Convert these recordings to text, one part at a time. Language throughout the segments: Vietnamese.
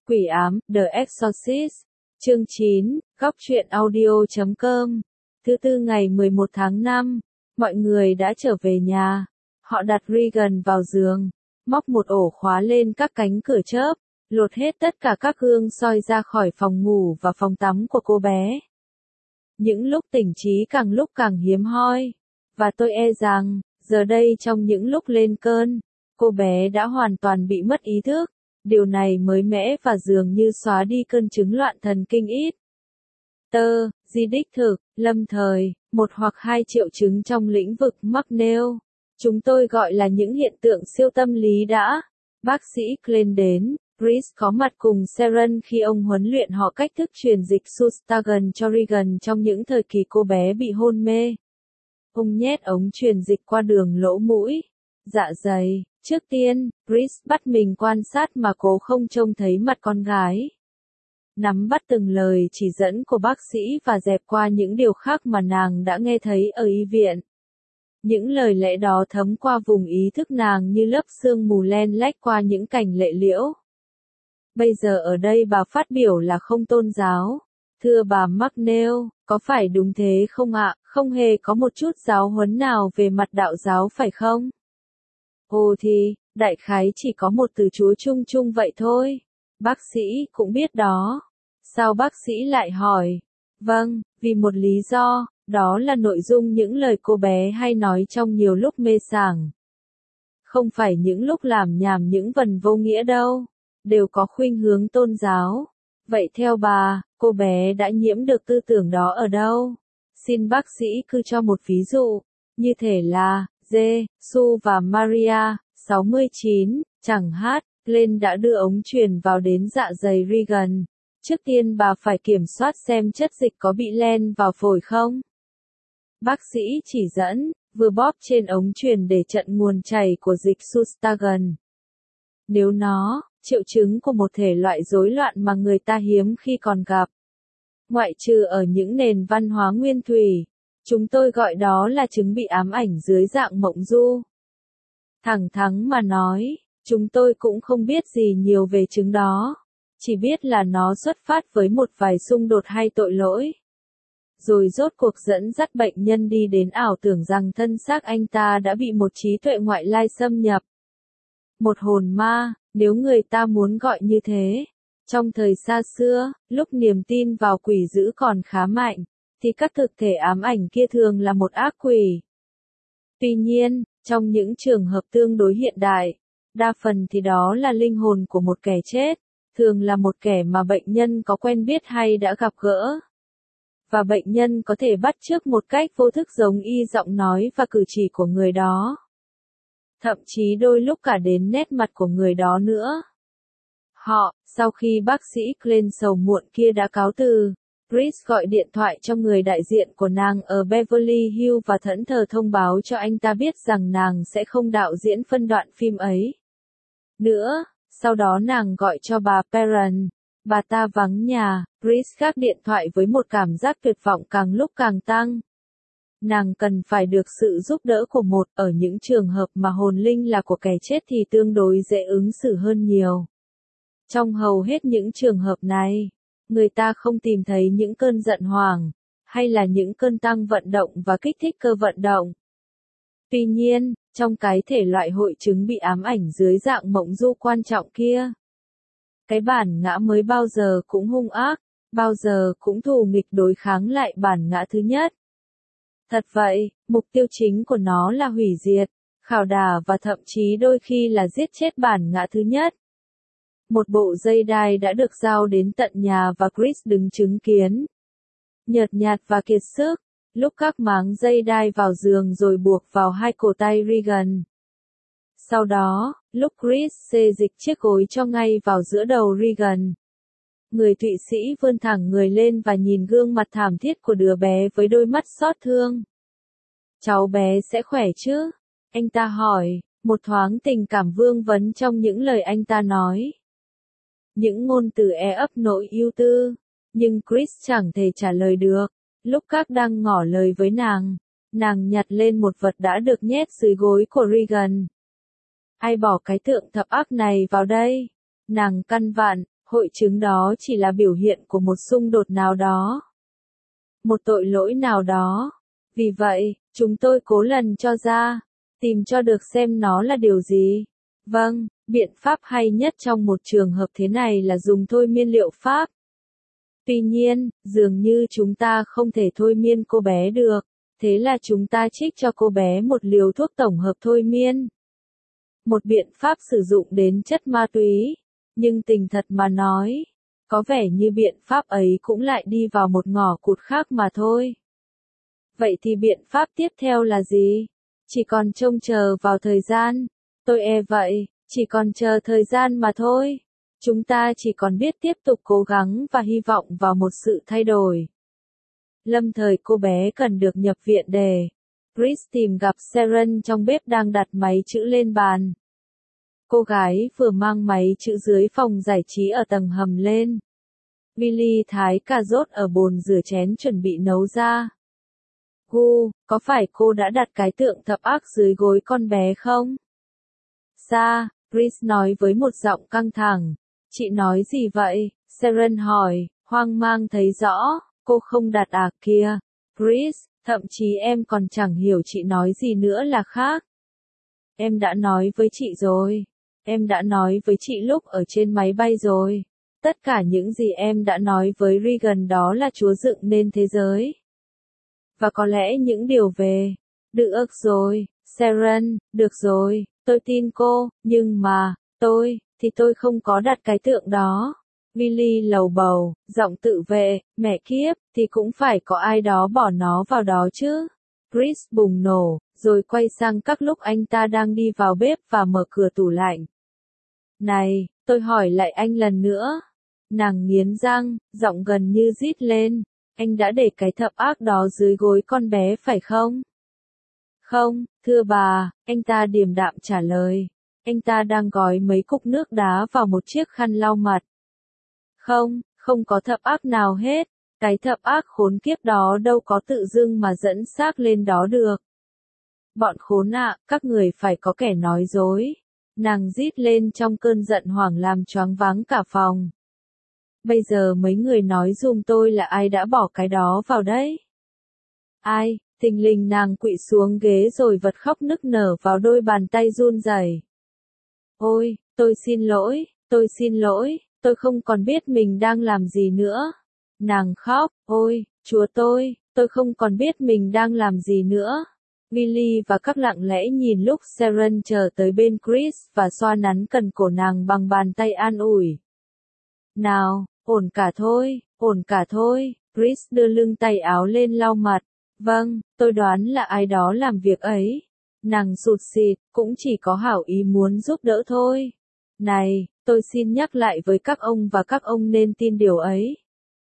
Quỷ ám, The Exorcist. Chương 9, Góc truyện audio.com. Thứ Tư ngày 11 tháng 5, mọi người đã trở về nhà. Họ đặt Regan vào giường, móc một ổ khóa lên các cánh cửa chớp, lột hết tất cả các gương soi ra khỏi phòng ngủ và phòng tắm của cô bé. Những lúc tỉnh trí càng lúc càng hiếm hoi, và tôi e rằng, giờ đây trong những lúc lên cơn, cô bé đã hoàn toàn bị mất ý thức. Điều này mới mẻ và dường như xóa đi cơn chứng loạn thần kinh ít. Di đích thực, lâm thời, 1 hoặc 2 triệu chứng trong lĩnh vực mắc nêu. Chúng tôi gọi là những hiện tượng siêu tâm lý đã. Bác sĩ Glenn đến, Chris có mặt cùng Sharon khi ông huấn luyện họ cách thức truyền dịch Sustagen cho Regan trong những thời kỳ cô bé bị hôn mê. Ông nhét ống truyền dịch qua đường lỗ mũi, dạ dày. Trước tiên, Chris bắt mình quan sát mà cố không trông thấy mặt con gái. Nắm bắt từng lời chỉ dẫn của bác sĩ và dẹp qua những điều khác mà nàng đã nghe thấy ở y viện. Những lời lẽ đó thấm qua vùng ý thức nàng như lớp sương mù len lách qua những cành lệ liễu. Bây giờ ở đây bà phát biểu là không tôn giáo. Thưa bà McNeil, có phải đúng thế không ạ? Không hề có một chút giáo huấn nào về mặt đạo giáo phải không? Ồ thì, đại khái chỉ có một từ Chúa chung chung vậy thôi. Bác sĩ cũng biết đó. Sao bác sĩ lại hỏi? Vâng, vì một lý do, đó là nội dung những lời cô bé hay nói trong nhiều lúc mê sảng. Không phải những lúc làm nhảm những vần vô nghĩa đâu, đều có khuynh hướng tôn giáo. Vậy theo bà, cô bé đã nhiễm được tư tưởng đó ở đâu? Xin bác sĩ cứ cho một ví dụ, như thể là Giê-xu và Maria, 69, chẳng hát, Glenn đã đưa ống truyền vào đến dạ dày Regan. Trước tiên bà phải kiểm soát xem chất dịch có bị len vào phổi không. Bác sĩ chỉ dẫn, vừa bóp trên ống truyền để chặn nguồn chảy của dịch Sustagen. Nếu nó, triệu chứng của một thể loại rối loạn mà người ta hiếm khi còn gặp. Ngoại trừ ở những nền văn hóa nguyên thủy. Chúng tôi gọi đó là chứng bị ám ảnh dưới dạng mộng du. Thẳng thắn mà nói, chúng tôi cũng không biết gì nhiều về chứng đó. Chỉ biết là nó xuất phát với một vài xung đột hay tội lỗi. Rồi rốt cuộc dẫn dắt bệnh nhân đi đến ảo tưởng rằng thân xác anh ta đã bị một trí tuệ ngoại lai xâm nhập. Một hồn ma, nếu người ta muốn gọi như thế. Trong thời xa xưa, lúc niềm tin vào quỷ dữ còn khá mạnh, thì các thực thể ám ảnh kia thường là một ác quỷ. Tuy nhiên, trong những trường hợp tương đối hiện đại, đa phần thì đó là linh hồn của một kẻ chết, thường là một kẻ mà bệnh nhân có quen biết hay đã gặp gỡ. Và bệnh nhân có thể bắt chước một cách vô thức giống y giọng nói và cử chỉ của người đó. Thậm chí đôi lúc cả đến nét mặt của người đó nữa. Sau khi bác sĩ Glenn sầu muộn kia đã cáo từ, Chris gọi điện thoại cho người đại diện của nàng ở Beverly Hills và thẫn thờ thông báo cho anh ta biết rằng nàng sẽ không đạo diễn phân đoạn phim ấy nữa. Sau đó nàng gọi cho bà Perrin. Bà ta vắng nhà, Chris gác điện thoại với một cảm giác tuyệt vọng càng lúc càng tăng. Nàng cần phải được sự giúp đỡ của ở những trường hợp mà hồn linh là của kẻ chết thì tương đối dễ ứng xử hơn nhiều. Trong hầu hết những trường hợp này, người ta không tìm thấy những cơn giận hoảng, hay là những cơn tăng vận động và kích thích cơ vận động. Tuy nhiên, trong cái thể loại hội chứng bị ám ảnh dưới dạng mộng du quan trọng kia, cái bản ngã mới bao giờ cũng hung ác, bao giờ cũng thù nghịch đối kháng lại bản ngã thứ nhất. Thật vậy, mục tiêu chính của nó là hủy diệt, khảo đả và thậm chí đôi khi là giết chết bản ngã thứ nhất. Một bộ dây đai đã được giao đến tận nhà và Chris đứng chứng kiến. Nhợt nhạt và kiệt sức, lúc các máng dây đai vào giường rồi buộc vào hai cổ tay Regan. Sau đó, lúc Chris xê dịch chiếc gối cho ngay vào giữa đầu Regan. Người Thụy Sĩ vươn thẳng người lên và nhìn gương mặt thảm thiết của đứa bé với đôi mắt xót thương. Cháu bé sẽ khỏe chứ? Anh ta hỏi, một thoáng tình cảm vương vấn trong những lời anh ta nói. Những ngôn từ ấp nỗi ưu tư, nhưng Chris chẳng thể trả lời được. Lúc các đang ngỏ lời với nàng nhặt lên một vật đã được nhét dưới gối của Regan. Ai bỏ cái tượng thập ác này vào đây? Nàng căn vặn, Hội chứng đó chỉ là biểu hiện của một xung đột nào đó. Một tội lỗi nào đó. Vì vậy, chúng tôi cố lần cho ra, tìm cho được xem nó là điều gì. Vâng, biện pháp hay nhất trong một trường hợp thế này là dùng thôi miên liệu pháp. Tuy nhiên, dường như chúng ta không thể thôi miên cô bé được, thế là chúng ta trích cho cô bé một liều thuốc tổng hợp thôi miên. Một biện pháp sử dụng đến chất ma túy, nhưng tình thật mà nói, có vẻ như biện pháp ấy cũng lại đi vào một ngõ cụt khác mà thôi. Vậy thì biện pháp tiếp theo là gì? Chỉ còn trông chờ vào thời gian. Tôi vậy, chỉ còn chờ thời gian mà thôi. Chúng ta chỉ còn biết tiếp tục cố gắng và hy vọng vào một sự thay đổi. Lâm thời cô bé cần được nhập viện để Chris tìm gặp Sharon trong bếp đang đặt máy chữ lên bàn. Cô gái vừa mang máy chữ dưới phòng giải trí ở tầng hầm lên. Billy thái cà rốt ở bồn rửa chén chuẩn bị nấu ra. Có phải cô đã đặt cái tượng thập ác dưới gối con bé không? Sa, Chris nói với một giọng căng thẳng. Chị nói gì vậy? Sharon hỏi, hoang mang thấy rõ, cô không đặt à kia. Chris, thậm chí em còn chẳng hiểu chị nói gì nữa là khác. Em đã nói với chị rồi. Em đã nói với chị lúc ở trên máy bay rồi. Tất cả những gì em đã nói với Regan đó là Chúa dựng nên thế giới. Và có lẽ những điều về. Được rồi, Sharon, được rồi, tôi tin cô, nhưng mà, tôi không có đặt cái tượng đó. Billy lầu bầu, giọng tự vệ, mẹ kiếp, thì cũng phải có ai đó bỏ nó vào đó chứ. Chris bùng nổ, rồi quay sang các lúc anh ta đang đi vào bếp và mở cửa tủ lạnh. Này, tôi hỏi lại anh lần nữa. Nàng nghiến răng, giọng gần như rít lên. Anh đã để cái thập ác đó dưới gối con bé phải không? Không, thưa bà, anh ta điềm đạm trả lời. Anh ta đang gói mấy cục nước đá vào một chiếc khăn lau mặt. Không có thập ác nào hết. Cái thập ác khốn kiếp đó đâu có tự dưng mà dẫn xác lên đó được. Bọn khốn ạ, các người phải có kẻ nói dối. Nàng rít lên trong cơn giận hoảng làm choáng váng cả phòng. Bây giờ mấy người nói giùm tôi là ai đã bỏ cái đó vào đấy? Ai? Thình lình nàng quỵ xuống ghế rồi vật khóc nức nở vào đôi bàn tay run rẩy. Ôi, tôi xin lỗi, tôi không còn biết mình đang làm gì nữa. Nàng khóc, ôi, Chúa tôi không còn biết mình đang làm gì nữa. Billy và các lặng lẽ nhìn lúc Sharon chờ tới bên Chris và xoa nắn cần cổ nàng bằng bàn tay an ủi. Nào, ổn cả thôi, Chris đưa lưng tay áo lên lau mặt. Vâng, tôi đoán là ai đó làm việc ấy. Nàng sụt sịt, cũng chỉ có hảo ý muốn giúp đỡ thôi. Này, tôi xin nhắc lại với các ông và các ông nên tin điều ấy.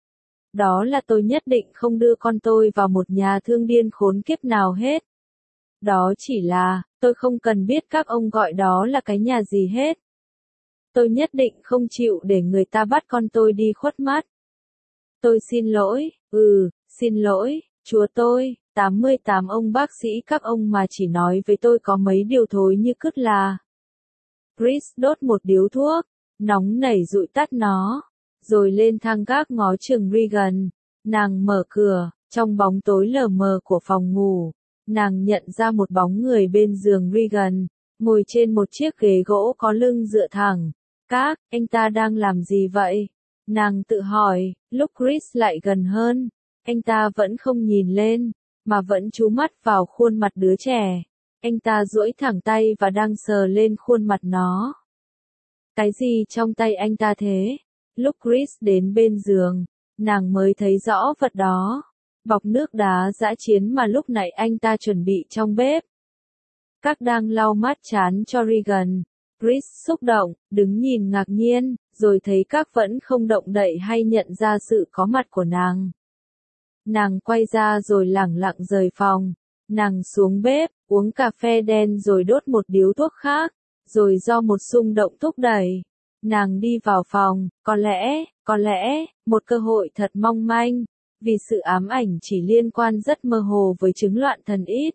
Đó là tôi nhất định không đưa con tôi vào một nhà thương điên khốn kiếp nào hết. Đó chỉ là, tôi không cần biết các ông gọi đó là cái nhà gì hết. Tôi nhất định không chịu để người ta bắt con tôi đi khuất mắt. Tôi xin lỗi, xin lỗi, Chúa tôi, 88 ông bác sĩ các ông mà chỉ nói với tôi có mấy điều thối như cứt là. Chris đốt một điếu thuốc, nóng nảy dụi tắt nó, rồi lên thang gác ngó chừng Regan. Nàng mở cửa, trong bóng tối lờ mờ của phòng ngủ, nàng nhận ra một bóng người bên giường Regan, ngồi trên một chiếc ghế gỗ có lưng dựa thẳng. Anh ta đang làm gì vậy? Nàng tự hỏi, lúc Chris lại gần hơn, anh ta vẫn không nhìn lên, mà vẫn chú mắt vào khuôn mặt đứa trẻ. Anh ta duỗi thẳng tay và đang sờ lên khuôn mặt nó. Cái gì trong tay anh ta thế? Lúc Chris đến bên giường, nàng mới thấy rõ vật đó. Bọc nước đá dã chiến mà lúc nãy anh ta chuẩn bị trong bếp. Các đang lau mát chán cho Regan. Chris xúc động, đứng nhìn ngạc nhiên, rồi thấy các vẫn không động đậy hay nhận ra sự có mặt của nàng. Nàng quay ra rồi lẳng lặng rời phòng. Nàng xuống bếp, uống cà phê đen rồi đốt một điếu thuốc khác, rồi do một xung động thúc đẩy. Nàng đi vào phòng, có lẽ, một cơ hội thật mong manh, vì sự ám ảnh chỉ liên quan rất mơ hồ với chứng loạn thần ít.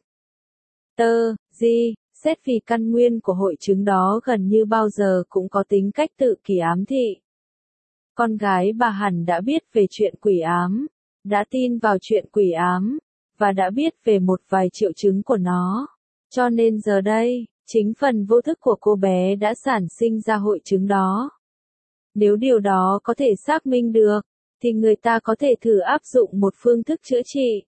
Xét vì căn nguyên của hội chứng đó gần như bao giờ cũng có tính cách tự kỷ ám thị. Con gái bà hẳn đã biết về chuyện quỷ ám, đã tin vào chuyện quỷ ám, và đã biết về một vài triệu chứng của nó. Cho nên giờ đây, chính phần vô thức của cô bé đã sản sinh ra hội chứng đó. Nếu điều đó có thể xác minh được, thì người ta có thể thử áp dụng một phương thức chữa trị.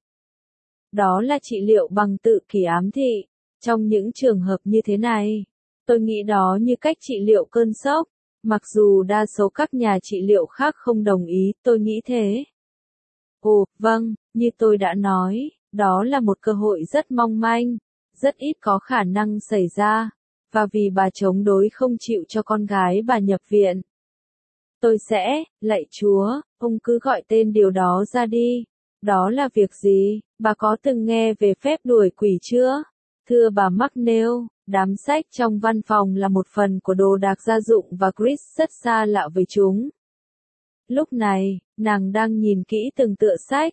Đó là trị liệu bằng tự kỷ ám thị. Trong những trường hợp như thế này, tôi nghĩ đó như cách trị liệu cơn sốc, mặc dù đa số các nhà trị liệu khác không đồng ý, tôi nghĩ thế. Ồ, vâng, như tôi đã nói, đó là một cơ hội rất mong manh, rất ít có khả năng xảy ra, và vì bà chống đối không chịu cho con gái bà nhập viện. Tôi sẽ, lạy Chúa, ông cứ gọi tên điều đó ra đi. Đó là việc gì? Bà có từng nghe về phép đuổi quỷ chưa? Thưa bà McNeil, đám sách trong văn phòng là một phần của đồ đạc gia dụng và Chris rất xa lạ với chúng. Lúc này, nàng đang nhìn kỹ từng tựa sách,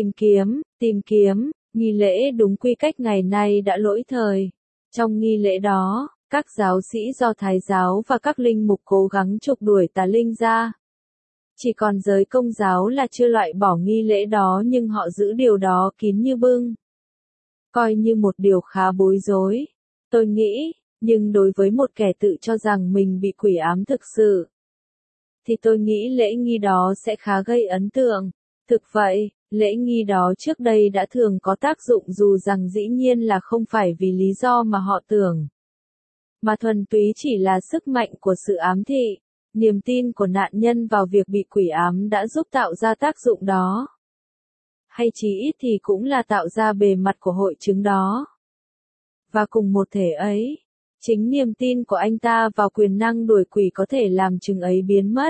tìm kiếm, nghi lễ đúng quy cách ngày nay đã lỗi thời. Trong nghi lễ đó, các giáo sĩ Do Thái giáo và các linh mục cố gắng trục đuổi tà linh ra. Chỉ còn giới Công giáo là chưa loại bỏ nghi lễ đó nhưng họ giữ điều đó kín như bưng. Coi như một điều khá bối rối, tôi nghĩ, nhưng đối với một kẻ tự cho rằng mình bị quỷ ám thực sự, thì tôi nghĩ lễ nghi đó sẽ khá gây ấn tượng. Thực vậy, lễ nghi đó trước đây đã thường có tác dụng dù rằng dĩ nhiên là không phải vì lý do mà họ tưởng, mà thuần túy chỉ là sức mạnh của sự ám thị. Niềm tin của nạn nhân vào việc bị quỷ ám đã giúp tạo ra tác dụng đó. Hay chí ít thì cũng là tạo ra bề mặt của hội chứng đó. Và cùng một thể ấy, chính niềm tin của anh ta vào quyền năng đuổi quỷ có thể làm chứng ấy biến mất.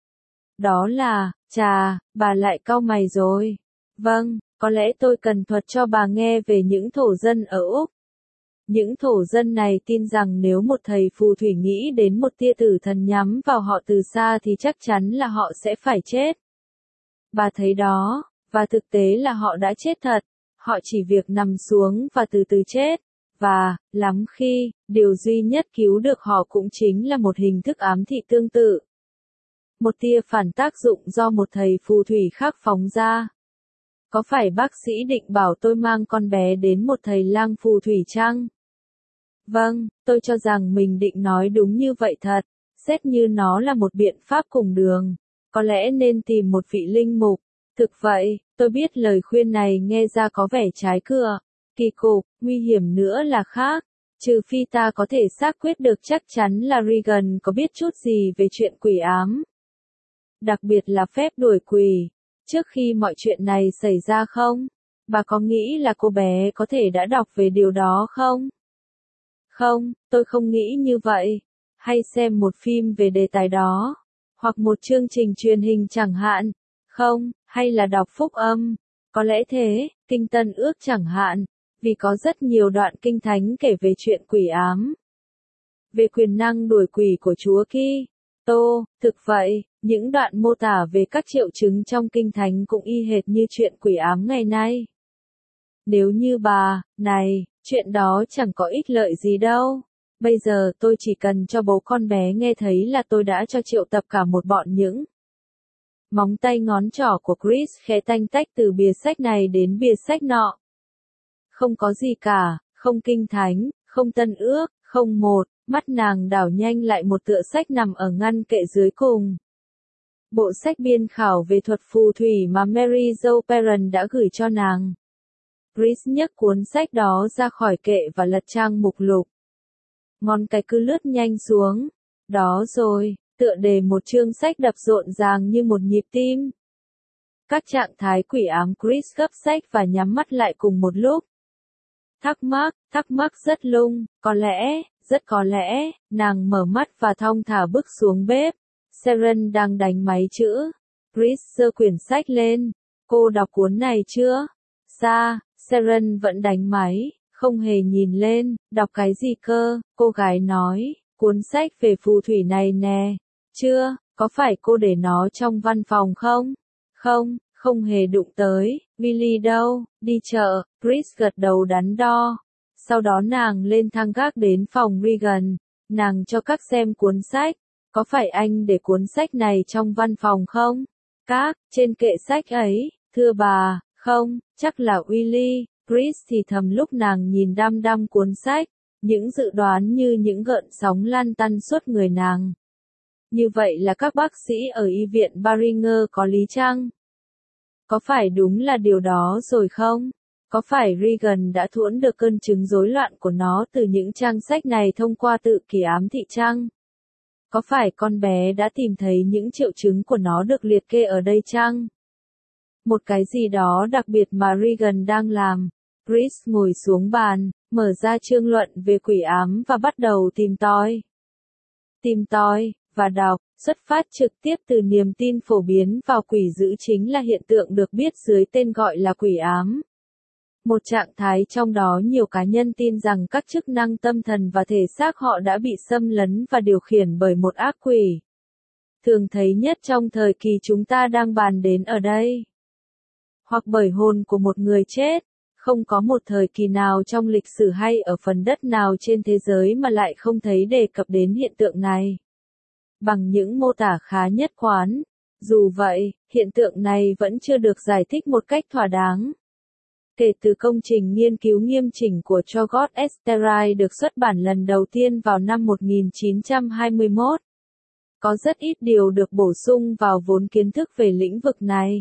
Đó là, chà, bà lại cau mày rồi. Vâng, có lẽ tôi cần thuật cho bà nghe về những thổ dân ở Úc. Những thổ dân này tin rằng nếu một thầy phù thủy nghĩ đến một tia tử thần nhắm vào họ từ xa thì chắc chắn là họ sẽ phải chết. Bà thấy đó, và thực tế là họ đã chết thật. Họ chỉ việc nằm xuống và từ từ chết. Và, lắm khi, điều duy nhất cứu được họ cũng chính là một hình thức ám thị tương tự. Một tia phản tác dụng do một thầy phù thủy khác phóng ra. Có phải bác sĩ định bảo tôi mang con bé đến một thầy lang phù thủy chăng? Vâng, tôi cho rằng mình định nói đúng như vậy thật. Xét như nó là một biện pháp cùng đường. Có lẽ nên tìm một vị linh mục. Thực vậy, tôi biết lời khuyên này nghe ra có vẻ trái cửa, kỳ cục, nguy hiểm nữa là khác. Trừ phi ta có thể xác quyết được chắc chắn là Regan có biết chút gì về chuyện quỷ ám. Đặc biệt là phép đuổi quỷ. Trước khi mọi chuyện này xảy ra không? Bà có nghĩ là cô bé có thể đã đọc về điều đó không? Không, tôi không nghĩ như vậy. Hay xem một phim về đề tài đó. Hoặc một chương trình truyền hình chẳng hạn. Không, hay là đọc phúc âm. Có lẽ thế, Kinh Tân Ước chẳng hạn. Vì có rất nhiều đoạn Kinh Thánh kể về chuyện quỷ ám. Về quyền năng đuổi quỷ của Chúa Kitô. Thực vậy, những đoạn mô tả về các triệu chứng trong Kinh Thánh cũng y hệt như chuyện quỷ ám ngày nay. Nếu như bà, này, chuyện đó chẳng có ích lợi gì đâu. Bây giờ tôi chỉ cần cho bố con bé nghe thấy là tôi đã cho triệu tập cả một bọn những. Móng tay ngón trỏ của Chris khẽ tanh tách từ bìa sách này đến bìa sách nọ. Không có gì cả, không Kinh Thánh, không Tân Ước, không một, mắt nàng đảo nhanh lại một tựa sách nằm ở ngăn kệ dưới cùng. Bộ sách biên khảo về thuật phù thủy mà Mary Jo Perron đã gửi cho nàng. Chris nhấc cuốn sách đó ra khỏi kệ và lật trang mục lục. Ngón cái cứ lướt nhanh xuống. Đó rồi, tựa đề một chương sách đập rộn ràng như một nhịp tim. Các trạng thái quỷ ám Chris gấp sách và nhắm mắt lại cùng một lúc. Thắc mắc rất lung, rất có lẽ, nàng mở mắt và thong thả bước xuống bếp. Sharon đang đánh máy chữ. Chris giơ quyển sách lên. Cô đọc cuốn này chưa? Sharon vẫn đánh máy, không hề nhìn lên. Đọc cái gì cơ? Cô gái nói, cuốn sách về phù thủy này nè. Chưa, có phải cô để nó trong văn phòng không? Không hề đụng tới. Billy đâu? Đi chợ. Chris gật đầu đắn đo. Sau đó nàng lên thang gác đến phòng Regan. Nàng cho các xem cuốn sách. Có phải anh để cuốn sách này trong văn phòng không? Các, trên kệ sách ấy, thưa bà, không, chắc là Willy. Chris thì thầm lúc nàng nhìn đăm đăm cuốn sách, những dự đoán như những gợn sóng lan tăn suốt người nàng. Như vậy là các bác sĩ ở y viện Baringer có lý chăng? Có phải đúng là điều đó rồi không? Có phải Regan đã thuẫn được cơn chứng rối loạn của nó từ những trang sách này thông qua tự kỷ ám thị chăng? Có phải con bé đã tìm thấy những triệu chứng của nó được liệt kê ở đây chăng? Một cái gì đó đặc biệt mà Regan đang làm. Chris ngồi xuống bàn, mở ra chương luận về quỷ ám và bắt đầu tìm tòi. Tìm tòi, và đọc, xuất phát trực tiếp từ niềm tin phổ biến vào quỷ dữ chính là hiện tượng được biết dưới tên gọi là quỷ ám. Một trạng thái trong đó nhiều cá nhân tin rằng các chức năng tâm thần và thể xác họ đã bị xâm lấn và điều khiển bởi một ác quỷ. Thường thấy nhất trong thời kỳ chúng ta đang bàn đến ở đây. Hoặc bởi hồn của một người chết. Không có một thời kỳ nào trong lịch sử hay ở phần đất nào trên thế giới mà lại không thấy đề cập đến hiện tượng này. Bằng những mô tả khá nhất quán. Dù vậy, hiện tượng này vẫn chưa được giải thích một cách thỏa đáng. Kể từ công trình nghiên cứu nghiêm chỉnh của Chogot Esterai được xuất bản lần đầu tiên vào năm 1921, có rất ít điều được bổ sung vào vốn kiến thức về lĩnh vực này.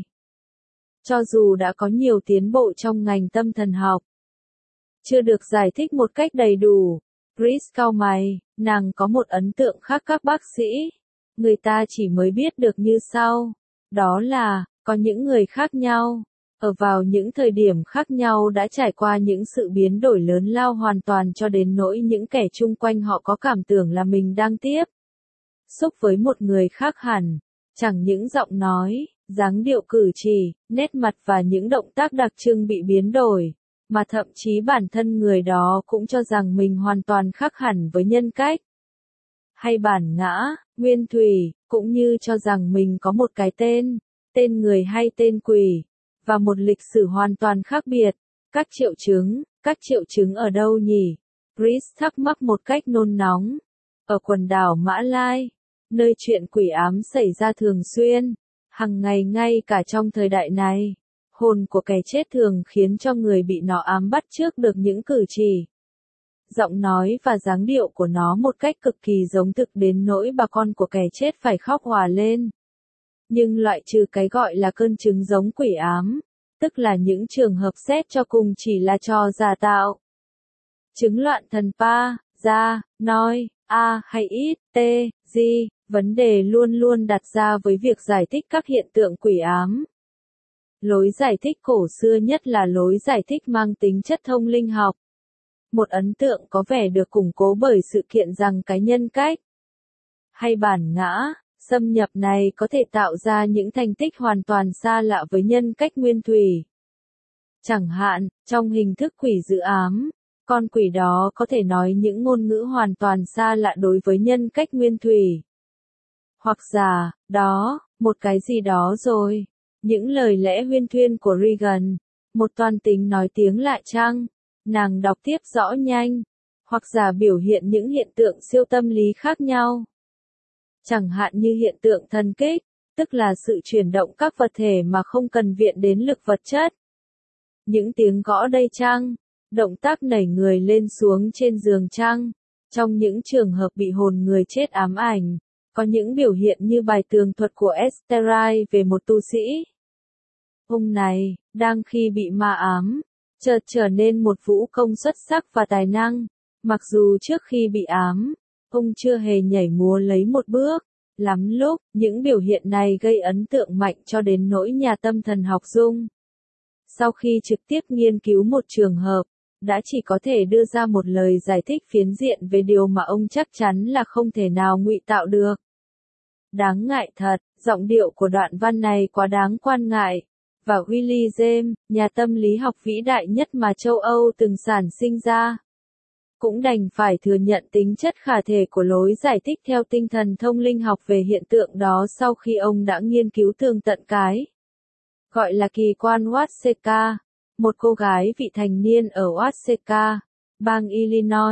Cho dù đã có nhiều tiến bộ trong ngành tâm thần học, chưa được giải thích một cách đầy đủ. Chris cau mày, nàng có một ấn tượng khác các bác sĩ. Người ta chỉ mới biết được như sau. Đó là, có những người khác nhau, ở vào những thời điểm khác nhau đã trải qua những sự biến đổi lớn lao hoàn toàn cho đến nỗi những kẻ chung quanh họ có cảm tưởng là mình đang tiếp xúc với một người khác hẳn. Chẳng những giọng nói, dáng điệu cử chỉ, nét mặt và những động tác đặc trưng bị biến đổi, mà thậm chí bản thân người đó cũng cho rằng mình hoàn toàn khác hẳn với nhân cách hay bản ngã, nguyên thủy, cũng như cho rằng mình có một cái tên người hay tên quỷ, và một lịch sử hoàn toàn khác biệt. Các triệu chứng ở đâu nhỉ? Chris thắc mắc một cách nôn nóng. Ở quần đảo Mã Lai, nơi chuyện quỷ ám xảy ra thường xuyên, hằng ngày ngay cả trong thời đại này. Hồn của kẻ chết thường khiến cho người bị nó ám bắt chước được những cử chỉ, giọng nói và dáng điệu của nó một cách cực kỳ giống thực đến nỗi bà con của kẻ chết phải khóc òa lên. Nhưng loại trừ cái gọi là cơn chứng giống quỷ ám, tức là những trường hợp xét cho cùng chỉ là trò giả tạo. Chứng loạn thần pa, ra, nói, a hay ít, t, di, vấn đề luôn luôn đặt ra với việc giải thích các hiện tượng quỷ ám. Lối giải thích cổ xưa nhất là lối giải thích mang tính chất thông linh học. Một ấn tượng có vẻ được củng cố bởi sự kiện rằng cái nhân cách hay bản ngã xâm nhập này có thể tạo ra những thành tích hoàn toàn xa lạ với nhân cách nguyên thủy. Chẳng hạn, trong hình thức quỷ dữ ám, con quỷ đó có thể nói những ngôn ngữ hoàn toàn xa lạ đối với nhân cách nguyên thủy. Hoặc giả, đó, một cái gì đó rồi. Những lời lẽ huyên thuyên của Regan, một toan tính nói tiếng lạ chăng? Nàng đọc tiếp rõ nhanh. Hoặc giả biểu hiện những hiện tượng siêu tâm lý khác nhau. Chẳng hạn như hiện tượng thần kích, tức là sự chuyển động các vật thể mà không cần viện đến lực vật chất. Những tiếng gõ đây chăng? Động tác nảy người lên xuống trên giường chăng? Trong những trường hợp bị hồn người chết ám ảnh, có những biểu hiện như bài tường thuật của Esterai về một tu sĩ. Ông này, đang khi bị ma ám, chợt trở nên một vũ công xuất sắc và tài năng, mặc dù trước khi bị ám, ông chưa hề nhảy múa lấy một bước. Lắm lúc, những biểu hiện này gây ấn tượng mạnh cho đến nỗi nhà tâm thần học Dung, sau khi trực tiếp nghiên cứu một trường hợp, đã chỉ có thể đưa ra một lời giải thích phiến diện về điều mà ông chắc chắn là không thể nào ngụy tạo được. Đáng ngại thật, giọng điệu của đoạn văn này quá đáng quan ngại. Và Willy James, nhà tâm lý học vĩ đại nhất mà châu Âu từng sản sinh ra, cũng đành phải thừa nhận tính chất khả thể của lối giải thích theo tinh thần thông linh học về hiện tượng đó sau khi ông đã nghiên cứu tường tận cái gọi là kỳ quan Watseka, một cô gái vị thành niên ở Watseka, bang Illinois,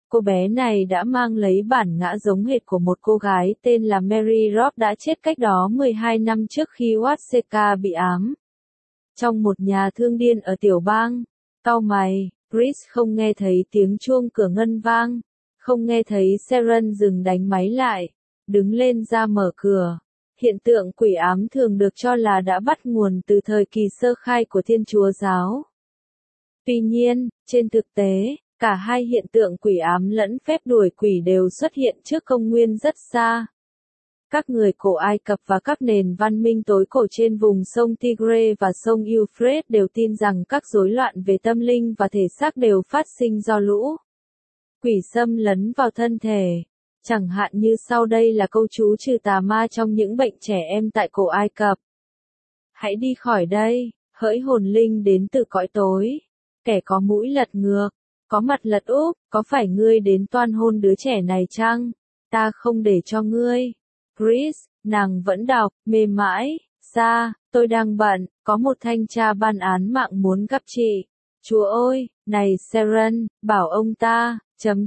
Cô bé này đã mang lấy bản ngã giống hệt của một cô gái tên là Mary Robb đã chết cách đó 12 năm trước khi Watseka bị ám. Trong một nhà thương điên ở tiểu bang, cau mày, Chris không nghe thấy tiếng chuông cửa ngân vang, không nghe thấy Sharon dừng đánh máy lại, đứng lên ra mở cửa. Hiện tượng quỷ ám thường được cho là đã bắt nguồn từ thời kỳ sơ khai của Thiên Chúa giáo. Tuy nhiên, trên thực tế, cả hai hiện tượng quỷ ám lẫn phép đuổi quỷ đều xuất hiện trước công nguyên rất xa. Các người cổ Ai Cập và các nền văn minh tối cổ trên vùng sông Tigre và sông Euphrates đều tin rằng các rối loạn về tâm linh và thể xác đều phát sinh do lũ quỷ xâm lấn vào thân thể. Chẳng hạn như sau đây là câu chú trừ tà ma trong những bệnh trẻ em tại cổ Ai Cập. Hãy đi khỏi đây, hỡi hồn linh đến từ cõi tối. Kẻ có mũi lật ngược, có mặt lật úp, có phải ngươi đến toan hôn đứa trẻ này chăng? Ta không để cho ngươi. Chris, nàng vẫn đọc, mê mãi, xa, tôi đang bận, có một thanh tra ban án mạng muốn gặp chị. Chúa ơi, này Sharon, bảo ông ta,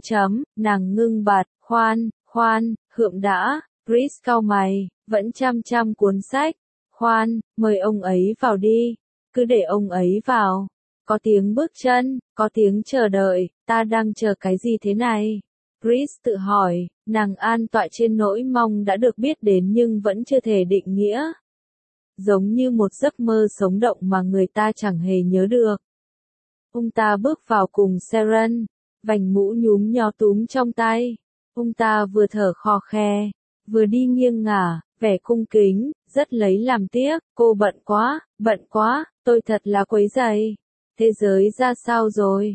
nàng ngưng bặt, khoan, hượm đã, Chris cau mày, vẫn chăm cuốn sách, mời ông ấy vào đi, cứ để ông ấy vào. Có tiếng bước chân, có tiếng chờ đợi, ta đang chờ cái gì thế này? Chris tự hỏi, nàng an tọa trên nỗi mong đã được biết đến nhưng vẫn chưa thể định nghĩa. Giống như một giấc mơ sống động mà người ta chẳng hề nhớ được. Ông ta bước vào cùng Sharon, vành mũ nhúm nhó túm trong tay. Ông ta vừa thở khò khe, vừa đi nghiêng ngả, vẻ cung kính, rất lấy làm tiếc, cô bận quá, tôi thật là quấy rầy. Thế giới ra sao rồi?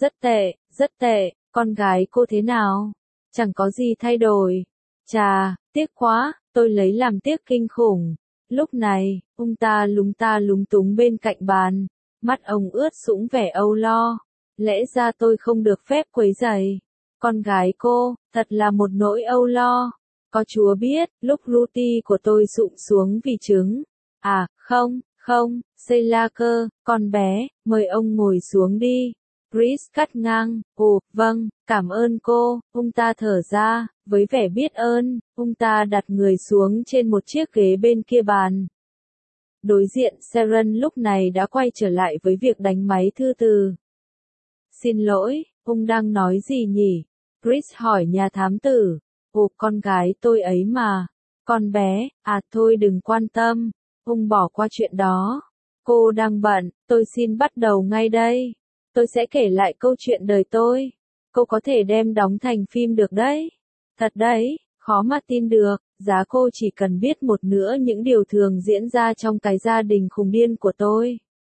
Rất tệ, con gái cô thế nào? Chẳng có gì thay đổi. Chà, tiếc quá, tôi lấy làm tiếc kinh khủng. Lúc này, ông ta lúng túng bên cạnh bàn, mắt ông ướt sũng vẻ âu lo. Lẽ ra tôi không được phép quấy rầy. Con gái cô, thật là một nỗi âu lo. Có Chúa biết, lúc Ruthie của tôi sụp xuống vì trứng. À, không, Sheila cơ, con bé, mời ông ngồi xuống đi. Chris cắt ngang, ồ, vâng, cảm ơn cô, ông ta thở ra, với vẻ biết ơn, ông ta đặt người xuống trên một chiếc ghế bên kia bàn. Đối diện Sharon lúc này đã quay trở lại với việc đánh máy thư từ. Xin lỗi, ông đang nói gì nhỉ? Chris hỏi nhà thám tử. Ồ, con gái tôi ấy mà. Con bé, à thôi đừng quan tâm. Ông bỏ qua chuyện đó. Cô đang bận, tôi xin bắt đầu ngay đây. Tôi sẽ kể lại câu chuyện đời tôi. Cô có thể đem đóng thành phim được đấy. Thật đấy, khó mà tin được, giá cô chỉ cần biết một nửa những điều thường diễn ra trong cái gia đình khùng điên của tôi.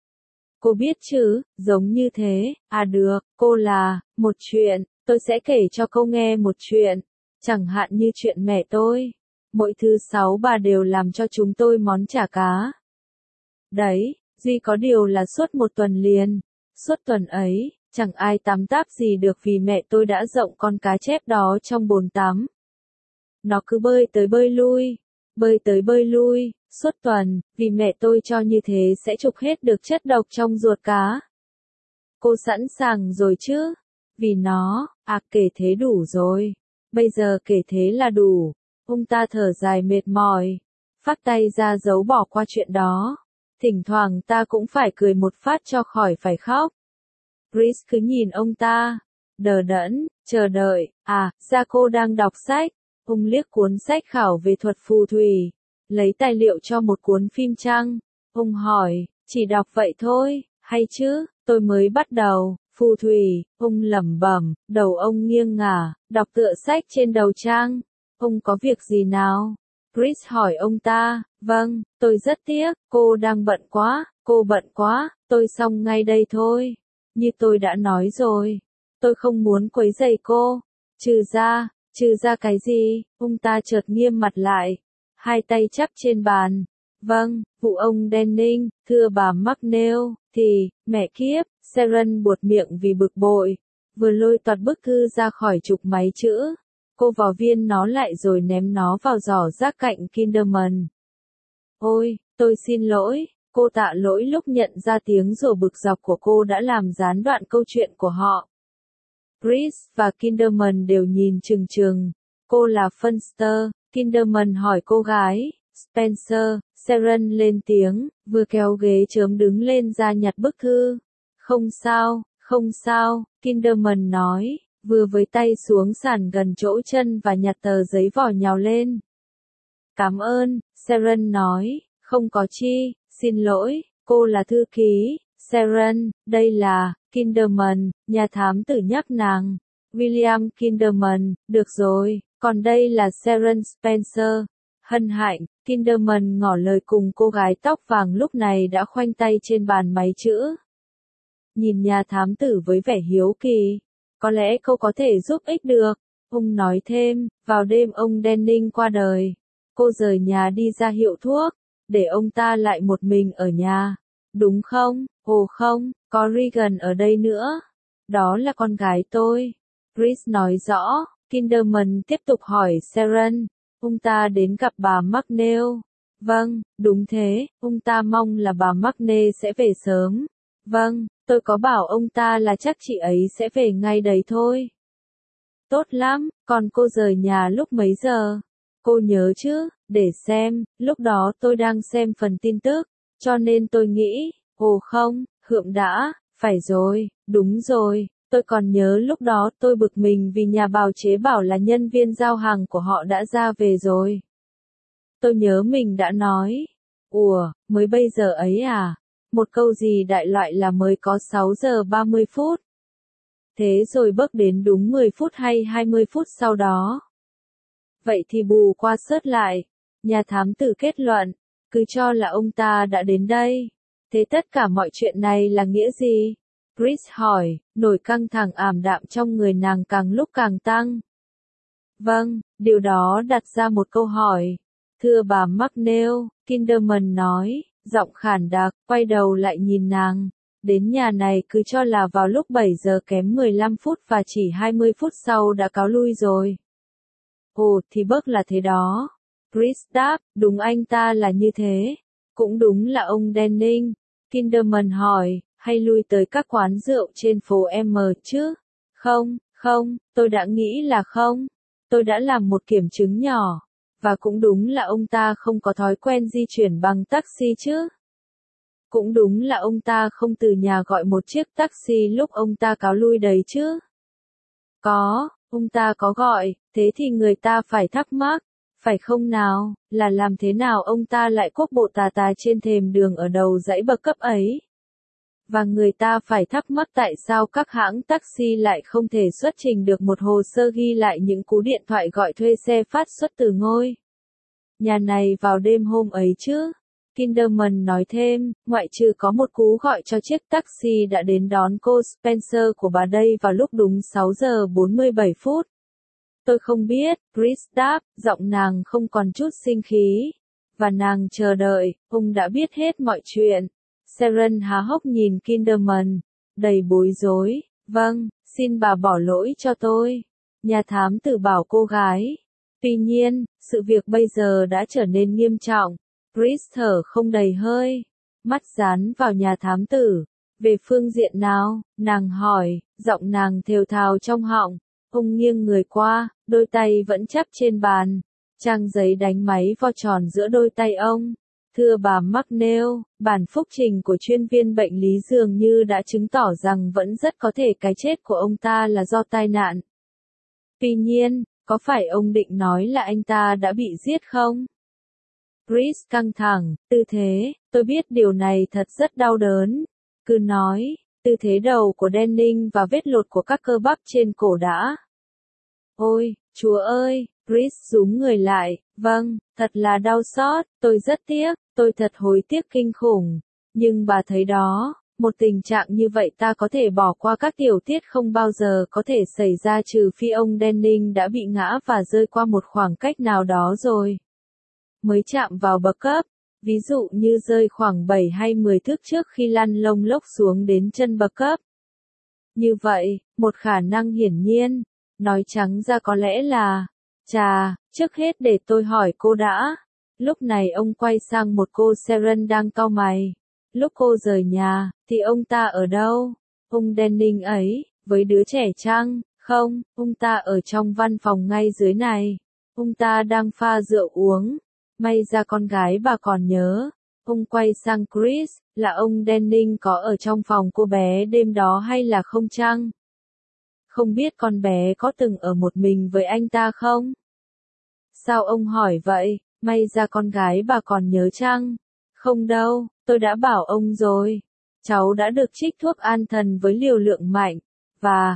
Cô biết chứ, giống như thế, à được, cô là, một chuyện, tôi sẽ kể cho cô nghe một chuyện. Chẳng hạn như chuyện mẹ tôi. Mỗi thứ sáu bà đều làm cho chúng tôi món chả cá. Đấy, duy có điều là suốt một tuần liền. Suốt tuần ấy, chẳng ai tắm táp gì được vì mẹ tôi đã rộng con cá chép đó trong bồn tắm. Nó cứ bơi tới bơi lui, suốt tuần, vì mẹ tôi cho như thế sẽ trục hết được chất độc trong ruột cá. Cô sẵn sàng rồi chứ? Vì nó, à kể thế đủ rồi. Bây giờ kể thế là đủ. Ông ta thở dài mệt mỏi. Phác tay ra dấu bỏ qua chuyện đó. Thỉnh thoảng ta cũng phải cười một phát cho khỏi phải khóc. Chris cứ nhìn ông ta. Đờ đẫn, chờ đợi. À, ra cô đang đọc sách. Ông liếc cuốn sách khảo về thuật phù thủy. Lấy tài liệu cho một cuốn phim chăng? Ông hỏi, chỉ đọc vậy thôi, hay chứ? Tôi mới bắt đầu. Phù thủy, ông lẩm bẩm, đầu ông nghiêng ngả, đọc tựa sách trên đầu trang. Ông có việc gì nào? Chris hỏi ông ta, vâng, tôi rất tiếc, cô đang bận quá, tôi xong ngay đây thôi. Như tôi đã nói rồi, tôi không muốn quấy rầy cô. Trừ ra cái gì? Ông ta chợt nghiêm mặt lại, hai tay chắp trên bàn. Vâng, vụ ông Denning, thưa bà McNeil, thì, mẹ kiếp, Sharon buột miệng vì bực bội, vừa lôi toạt bức thư ra khỏi trục máy chữ. Cô vò viên nó lại rồi ném nó vào giỏ rác cạnh Kinderman. Ôi, tôi xin lỗi, cô tạ lỗi lúc nhận ra tiếng rổ bực dọc của cô đã làm gián đoạn câu chuyện của họ. Chris và Kinderman đều nhìn chừng chừng. Cô là Funster, Kinderman hỏi cô gái. Spencer, Sharon lên tiếng, vừa kéo ghế chớm đứng lên ra nhặt bức thư. Không sao, Kinderman nói, vừa với tay xuống sàn gần chỗ chân và nhặt tờ giấy vỏ nhào lên. Cảm ơn, Sharon nói, không có chi, xin lỗi, cô là thư ký. Sharon, đây là, Kinderman, nhà thám tử nhắc nàng. William Kinderman, được rồi, còn đây là Sharon Spencer. Hân hạnh, Kinderman ngỏ lời cùng cô gái tóc vàng lúc này đã khoanh tay trên bàn máy chữ. Nhìn nhà thám tử với vẻ hiếu kỳ. Có lẽ cô có thể giúp ích được. Ông nói thêm, vào đêm ông Denning qua đời. Cô rời nhà đi ra hiệu thuốc, để ông ta lại một mình ở nhà. Đúng không? Ồ không, có Regan ở đây nữa. Đó là con gái tôi. Chris nói rõ. Kinderman tiếp tục hỏi Sharon. Ông ta đến gặp bà McNeil. Vâng, đúng thế, ông ta mong là bà McNeil sẽ về sớm. Vâng, tôi có bảo ông ta là chắc chị ấy sẽ về ngay đấy thôi. Tốt lắm, còn cô rời nhà lúc mấy giờ? Cô nhớ chứ, để xem, lúc đó tôi đang xem phần tin tức, cho nên tôi nghĩ, ồ không, Hượng đã, phải rồi, đúng rồi. Tôi còn nhớ lúc đó tôi bực mình vì nhà bào chế bảo là nhân viên giao hàng của họ đã ra về rồi. Tôi nhớ mình đã nói, ủa, mới bây giờ ấy à? Một câu gì đại loại là mới có 6 giờ 30 phút. Thế rồi bước đến đúng 10 phút hay 20 phút sau đó. Vậy thì bù qua sớt lại. Nhà thám tử kết luận, cứ cho là ông ta đã đến đây. Thế tất cả mọi chuyện này là nghĩa gì? Chris hỏi, nỗi căng thẳng ảm đạm trong người nàng càng lúc càng tăng. Vâng, điều đó đặt ra một câu hỏi. Thưa bà McNeil, Kinderman nói, giọng khản đặc, quay đầu lại nhìn nàng. Đến nhà này cứ cho là vào lúc 7 giờ kém 15 phút và chỉ 20 phút sau đã cáo lui rồi. Ồ, thì bớt là thế đó. Chris đáp, đúng anh ta là như thế. Cũng đúng là ông Denning. Kinderman hỏi, hay lui tới các quán rượu trên phố M chứ? Không, tôi đã nghĩ là không. Tôi đã làm một kiểm chứng nhỏ. Và cũng đúng là ông ta không có thói quen di chuyển bằng taxi chứ. Cũng đúng là ông ta không từ nhà gọi một chiếc taxi lúc ông ta cáo lui đấy chứ. Có, ông ta có gọi, thế thì người ta phải thắc mắc, phải không nào, là làm thế nào ông ta lại quốc bộ tà tà trên thềm đường ở đầu dãy bậc cấp ấy. Và người ta phải thắc mắc tại sao các hãng taxi lại không thể xuất trình được một hồ sơ ghi lại những cú điện thoại gọi thuê xe phát xuất từ ngôi nhà này vào đêm hôm ấy chứ. Kinderman nói thêm, ngoại trừ có một cú gọi cho chiếc taxi đã đến đón cô Spencer của bà đây vào lúc đúng 6 giờ 47 phút. Tôi không biết, Chris đáp, giọng nàng không còn chút sinh khí. Và nàng chờ đợi, ông đã biết hết mọi chuyện. Sharon há hốc nhìn Kinderman, đầy bối rối. Vâng, xin bà bỏ lỗi cho tôi. Nhà thám tử bảo cô gái. Tuy nhiên, sự việc bây giờ đã trở nên nghiêm trọng. Chris thở không đầy hơi, mắt dán vào nhà thám tử. Về phương diện nào? Nàng hỏi, giọng nàng thều thào trong họng. Ông nghiêng người qua, đôi tay vẫn chắp trên bàn. Trang giấy đánh máy vo tròn giữa đôi tay ông. Thưa bà McNeil, bản phúc trình của chuyên viên bệnh lý dường như đã chứng tỏ rằng vẫn rất có thể cái chết của ông ta là do tai nạn. Tuy nhiên, có phải ông định nói là anh ta đã bị giết không? Chris căng thẳng, tư thế, tôi biết điều này thật rất đau đớn. Cứ nói, tư thế đầu của Denning và vết lột của các cơ bắp trên cổ đã. Ôi, Chúa ơi, Chris rúm người lại, vâng, thật là đau xót, tôi rất tiếc, tôi thật hối tiếc kinh khủng. Nhưng bà thấy đó, một tình trạng như vậy ta có thể bỏ qua các tiểu tiết không bao giờ có thể xảy ra trừ phi ông Denning đã bị ngã và rơi qua một khoảng cách nào đó rồi. Mới chạm vào bậc cấp, ví dụ như rơi khoảng 7 hay 10 thước trước khi lăn lông lốc xuống đến chân bậc cấp. Như vậy, một khả năng hiển nhiên, nói trắng ra có lẽ là, chà, trước hết để tôi hỏi cô đã. Lúc này ông quay sang một cô Sharon đang cau mày. Lúc cô rời nhà, thì ông ta ở đâu? Ông Denning ấy, với đứa trẻ chăng? Không, ông ta ở trong văn phòng ngay dưới này. Ông ta đang pha rượu uống. May ra con gái bà còn nhớ. Ông quay sang Chris, là ông Denning có ở trong phòng cô bé đêm đó hay là không chăng? Không biết con bé có từng ở một mình với anh ta không? Sao ông hỏi vậy? May ra con gái bà còn nhớ chăng? Không đâu, tôi đã bảo ông rồi. Cháu đã được trích thuốc an thần với liều lượng mạnh. Và,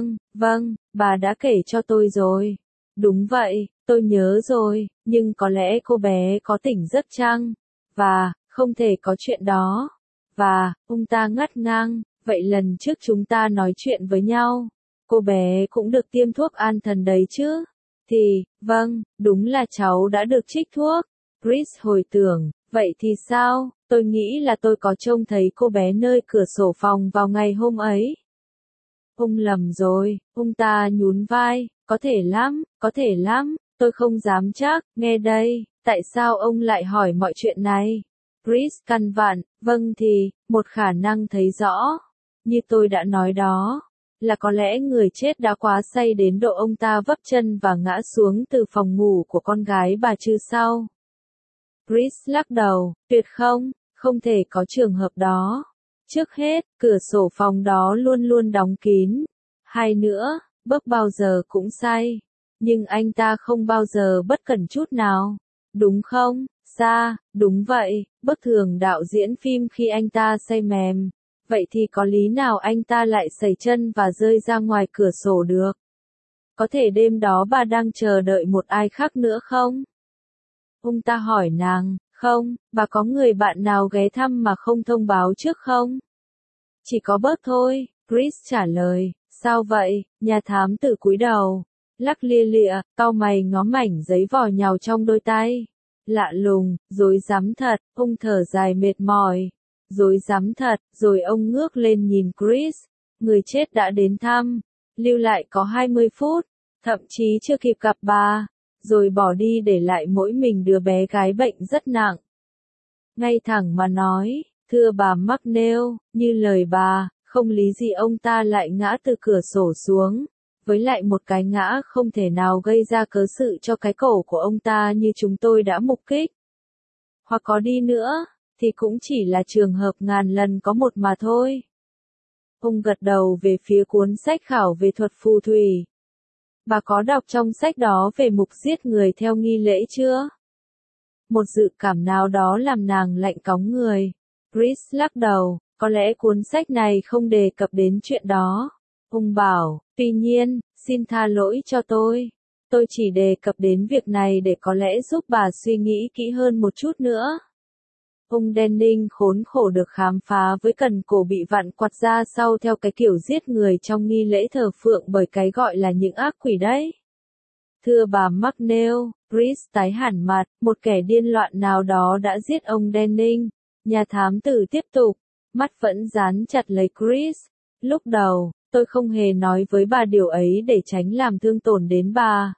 vâng, bà đã kể cho tôi rồi. Đúng vậy, tôi nhớ rồi, nhưng có lẽ cô bé có tỉnh giấc chăng? Và, không thể có chuyện đó. Và, ông ta ngắt ngang, vậy lần trước chúng ta nói chuyện với nhau, cô bé cũng được tiêm thuốc an thần đấy chứ? Thì, vâng, đúng là cháu đã được trích thuốc. Chris hồi tưởng, vậy thì sao? Tôi nghĩ là tôi có trông thấy cô bé nơi cửa sổ phòng vào ngày hôm ấy. Ông lầm rồi, ông ta nhún vai, có thể lắm, tôi không dám chắc, nghe đây, tại sao ông lại hỏi mọi chuyện này? Chris căn vặn, vâng thì, một khả năng thấy rõ, như tôi đã nói đó, là có lẽ người chết đã quá say đến độ ông ta vấp chân và ngã xuống từ phòng ngủ của con gái bà chứ sao? Chris lắc đầu, tuyệt không thể có trường hợp đó. Trước hết, cửa sổ phòng đó luôn luôn đóng kín. Hai nữa, Buck bao giờ cũng say. Nhưng anh ta không bao giờ bất cẩn chút nào. Đúng không? Đúng vậy, Buck thường đạo diễn phim khi anh ta say mềm. Vậy thì có lý nào anh ta lại sẩy chân và rơi ra ngoài cửa sổ được? Có thể đêm đó bà đang chờ đợi một ai khác nữa không? Ông ta hỏi nàng, không, bà có người bạn nào ghé thăm mà không thông báo trước không? Chỉ có Buck thôi, Chris trả lời, sao vậy, nhà thám tử cúi đầu, lắc lia lịa, cau mày ngó mảnh giấy vò nhàu trong đôi tay. Lạ lùng, rối rắm thật, ông thở dài mệt mỏi. Rối rắm thật, rồi ông ngước lên nhìn Chris, người chết đã đến thăm, lưu lại có 20 phút, thậm chí chưa kịp gặp bà, rồi bỏ đi để lại mỗi mình đứa bé gái bệnh rất nặng. Ngay thẳng mà nói, thưa bà McNeil, như lời bà, không lý gì ông ta lại ngã từ cửa sổ xuống, với lại một cái ngã không thể nào gây ra cớ sự cho cái cổ của ông ta như chúng tôi đã mục kích. Hoặc có đi nữa, thì cũng chỉ là trường hợp ngàn lần có một mà thôi. Ông gật đầu về phía cuốn sách khảo về thuật phù thủy. Bà có đọc trong sách đó về mục giết người theo nghi lễ chưa? Một dự cảm nào đó làm nàng lạnh cóng người. Chris lắc đầu, có lẽ cuốn sách này không đề cập đến chuyện đó. Ông bảo, tuy nhiên, xin tha lỗi cho tôi chỉ đề cập đến việc này để có lẽ giúp bà suy nghĩ kỹ hơn một chút nữa. Ông Denning khốn khổ được khám phá với cần cổ bị vặn quặt ra sau theo cái kiểu giết người trong nghi lễ thờ phượng bởi cái gọi là những ác quỷ đấy. Thưa bà McNeil, Chris tái hẳn mặt, một kẻ điên loạn nào đó đã giết ông Denning. Nhà thám tử tiếp tục, mắt vẫn dán chặt lấy Chris. Lúc đầu, tôi không hề nói với bà điều ấy để tránh làm thương tổn đến bà.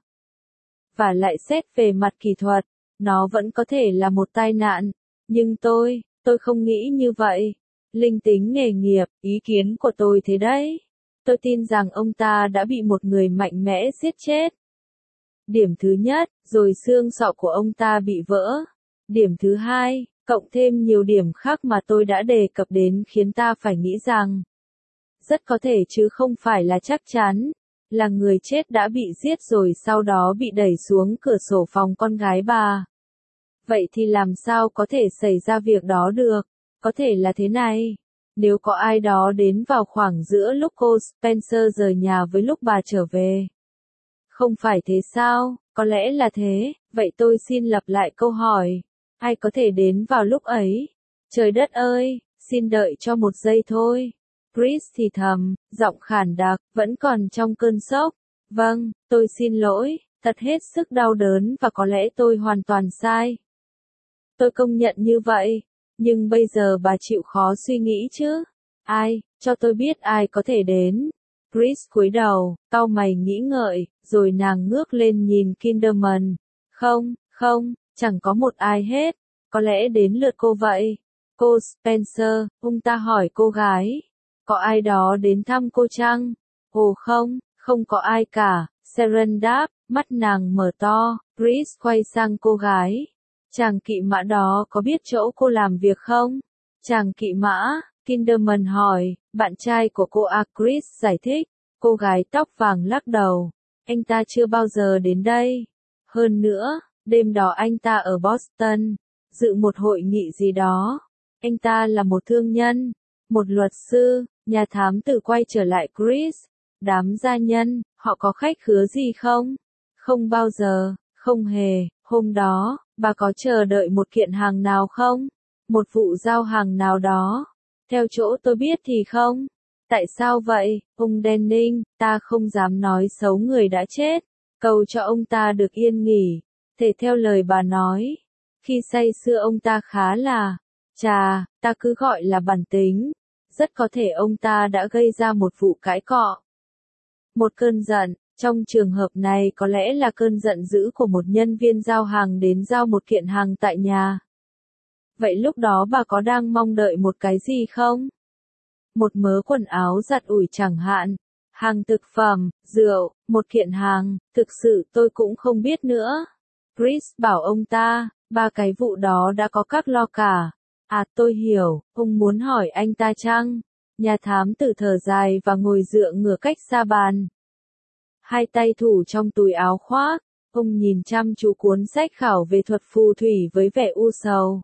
Và lại xét về mặt kỹ thuật, nó vẫn có thể là một tai nạn. Nhưng tôi không nghĩ như vậy. Linh tính nghề nghiệp, ý kiến của tôi thế đấy. Tôi tin rằng ông ta đã bị một người mạnh mẽ giết chết. Điểm thứ nhất, rồi xương sọ của ông ta bị vỡ. Điểm thứ hai, cộng thêm nhiều điểm khác mà tôi đã đề cập đến khiến ta phải nghĩ rằng, rất có thể chứ không phải là chắc chắn, là người chết đã bị giết rồi sau đó bị đẩy xuống cửa sổ phòng con gái bà. Vậy thì làm sao có thể xảy ra việc đó được? Có thể là thế này. Nếu có ai đó đến vào khoảng giữa lúc cô Spencer rời nhà với lúc bà trở về. Không phải thế sao? Có lẽ là thế. Vậy tôi xin lặp lại câu hỏi. Ai có thể đến vào lúc ấy? Trời đất ơi, xin đợi cho một giây thôi. Chris thì thầm, giọng khản đặc, vẫn còn trong cơn sốc. Vâng, tôi xin lỗi, thật hết sức đau đớn và có lẽ tôi hoàn toàn sai. Tôi công nhận như vậy, nhưng bây giờ bà chịu khó suy nghĩ chứ. Ai, cho tôi biết ai có thể đến. Chris cúi đầu, cau mày nghĩ ngợi, rồi nàng ngước lên nhìn Kinderman. Không, chẳng có một ai hết. Có lẽ đến lượt cô vậy. Cô Spencer, ông ta hỏi cô gái. Có ai đó đến thăm cô chăng? Ồ Không có ai cả, Sharon đáp, mắt nàng mở to, Chris quay sang cô gái. Chàng kỵ mã đó có biết chỗ cô làm việc không? Chàng kỵ mã, Kinderman hỏi, bạn trai của cô Chris giải thích. Cô gái tóc vàng lắc đầu. Anh ta chưa bao giờ đến đây. Hơn nữa, đêm đó anh ta ở Boston, dự một hội nghị gì đó. Anh ta là một thương nhân, một luật sư, nhà thám tử quay trở lại Chris. Đám gia nhân, họ có khách khứa gì không? Không bao giờ, không hề. Hôm đó, bà có chờ đợi một kiện hàng nào không? Một vụ giao hàng nào đó? Theo chỗ tôi biết thì không. Tại sao vậy, ông Denning? Ta không dám nói xấu người đã chết. Cầu cho ông ta được yên nghỉ. Thể theo lời bà nói. Khi say sưa ông ta khá là, ta cứ gọi là bản tính. Rất có thể ông ta đã gây ra một vụ cãi cọ. Một cơn giận, trong trường hợp này có lẽ là cơn giận dữ của một nhân viên giao hàng đến giao một kiện hàng tại nhà. Vậy lúc đó bà có đang mong đợi một cái gì không? Một mớ quần áo giặt ủi chẳng hạn, hàng thực phẩm, rượu, một kiện hàng, thực sự tôi cũng không biết nữa. Chris bảo ông ta, ba cái vụ đó đã có các lo cả. À tôi hiểu, ông muốn hỏi anh ta chăng? Nhà thám tử thở dài và ngồi dựa ngửa cách xa bàn. Hai tay thủ trong túi áo khoác, ông nhìn chăm chú cuốn sách khảo về thuật phù thủy với vẻ u sầu.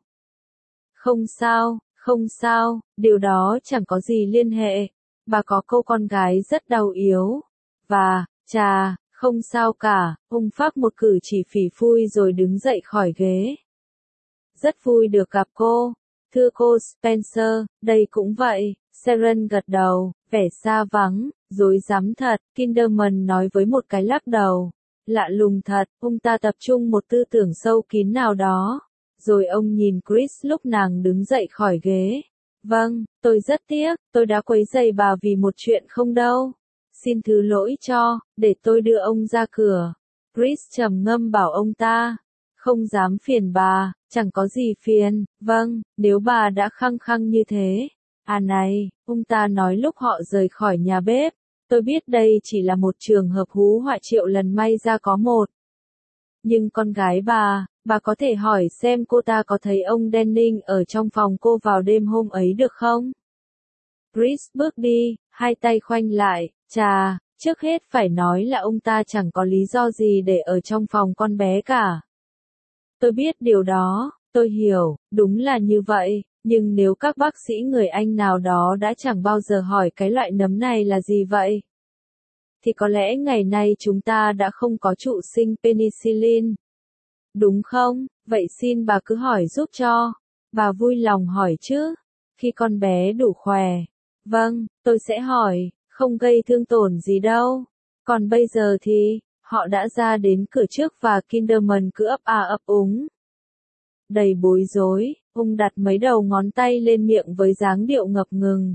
Không sao, điều đó chẳng có gì liên hệ. Bà có cô con gái rất đau yếu. Và, không sao cả, ông phác một cử chỉ phỉ phui rồi đứng dậy khỏi ghế. Rất vui được gặp cô. Thưa cô Spencer, đây cũng vậy. Sharon gật đầu, vẻ xa vắng, rối rắm thật, Kinderman nói với một cái lắc đầu. Lạ lùng thật, ông ta tập trung một tư tưởng sâu kín nào đó. Rồi ông nhìn Chris lúc nàng đứng dậy khỏi ghế. Vâng, tôi rất tiếc, tôi đã quấy rầy bà vì một chuyện không đâu. Xin thứ lỗi cho, để tôi đưa ông ra cửa. Chris trầm ngâm bảo ông ta. Không dám phiền bà, chẳng có gì phiền, vâng, nếu bà đã khăng khăng như thế. À này, ông ta nói lúc họ rời khỏi nhà bếp. Tôi biết đây chỉ là một trường hợp hú họa triệu lần may ra có một. Nhưng con gái bà có thể hỏi xem cô ta có thấy ông Denning ở trong phòng cô vào đêm hôm ấy được không? Chris bước đi, hai tay khoanh lại, trước hết phải nói là ông ta chẳng có lý do gì để ở trong phòng con bé cả. Tôi biết điều đó, tôi hiểu, đúng là như vậy, nhưng nếu các bác sĩ người Anh nào đó đã chẳng bao giờ hỏi cái loại nấm này là gì vậy, thì có lẽ ngày nay chúng ta đã không có trụ sinh penicillin. Đúng không? Vậy xin bà cứ hỏi giúp cho. Bà vui lòng hỏi chứ. Khi con bé đủ khỏe. Vâng, tôi sẽ hỏi, không gây thương tổn gì đâu. Còn bây giờ thì, họ đã ra đến cửa trước và Kinderman cứ ấp úng. Đầy bối rối, ông đặt mấy đầu ngón tay lên miệng với dáng điệu ngập ngừng.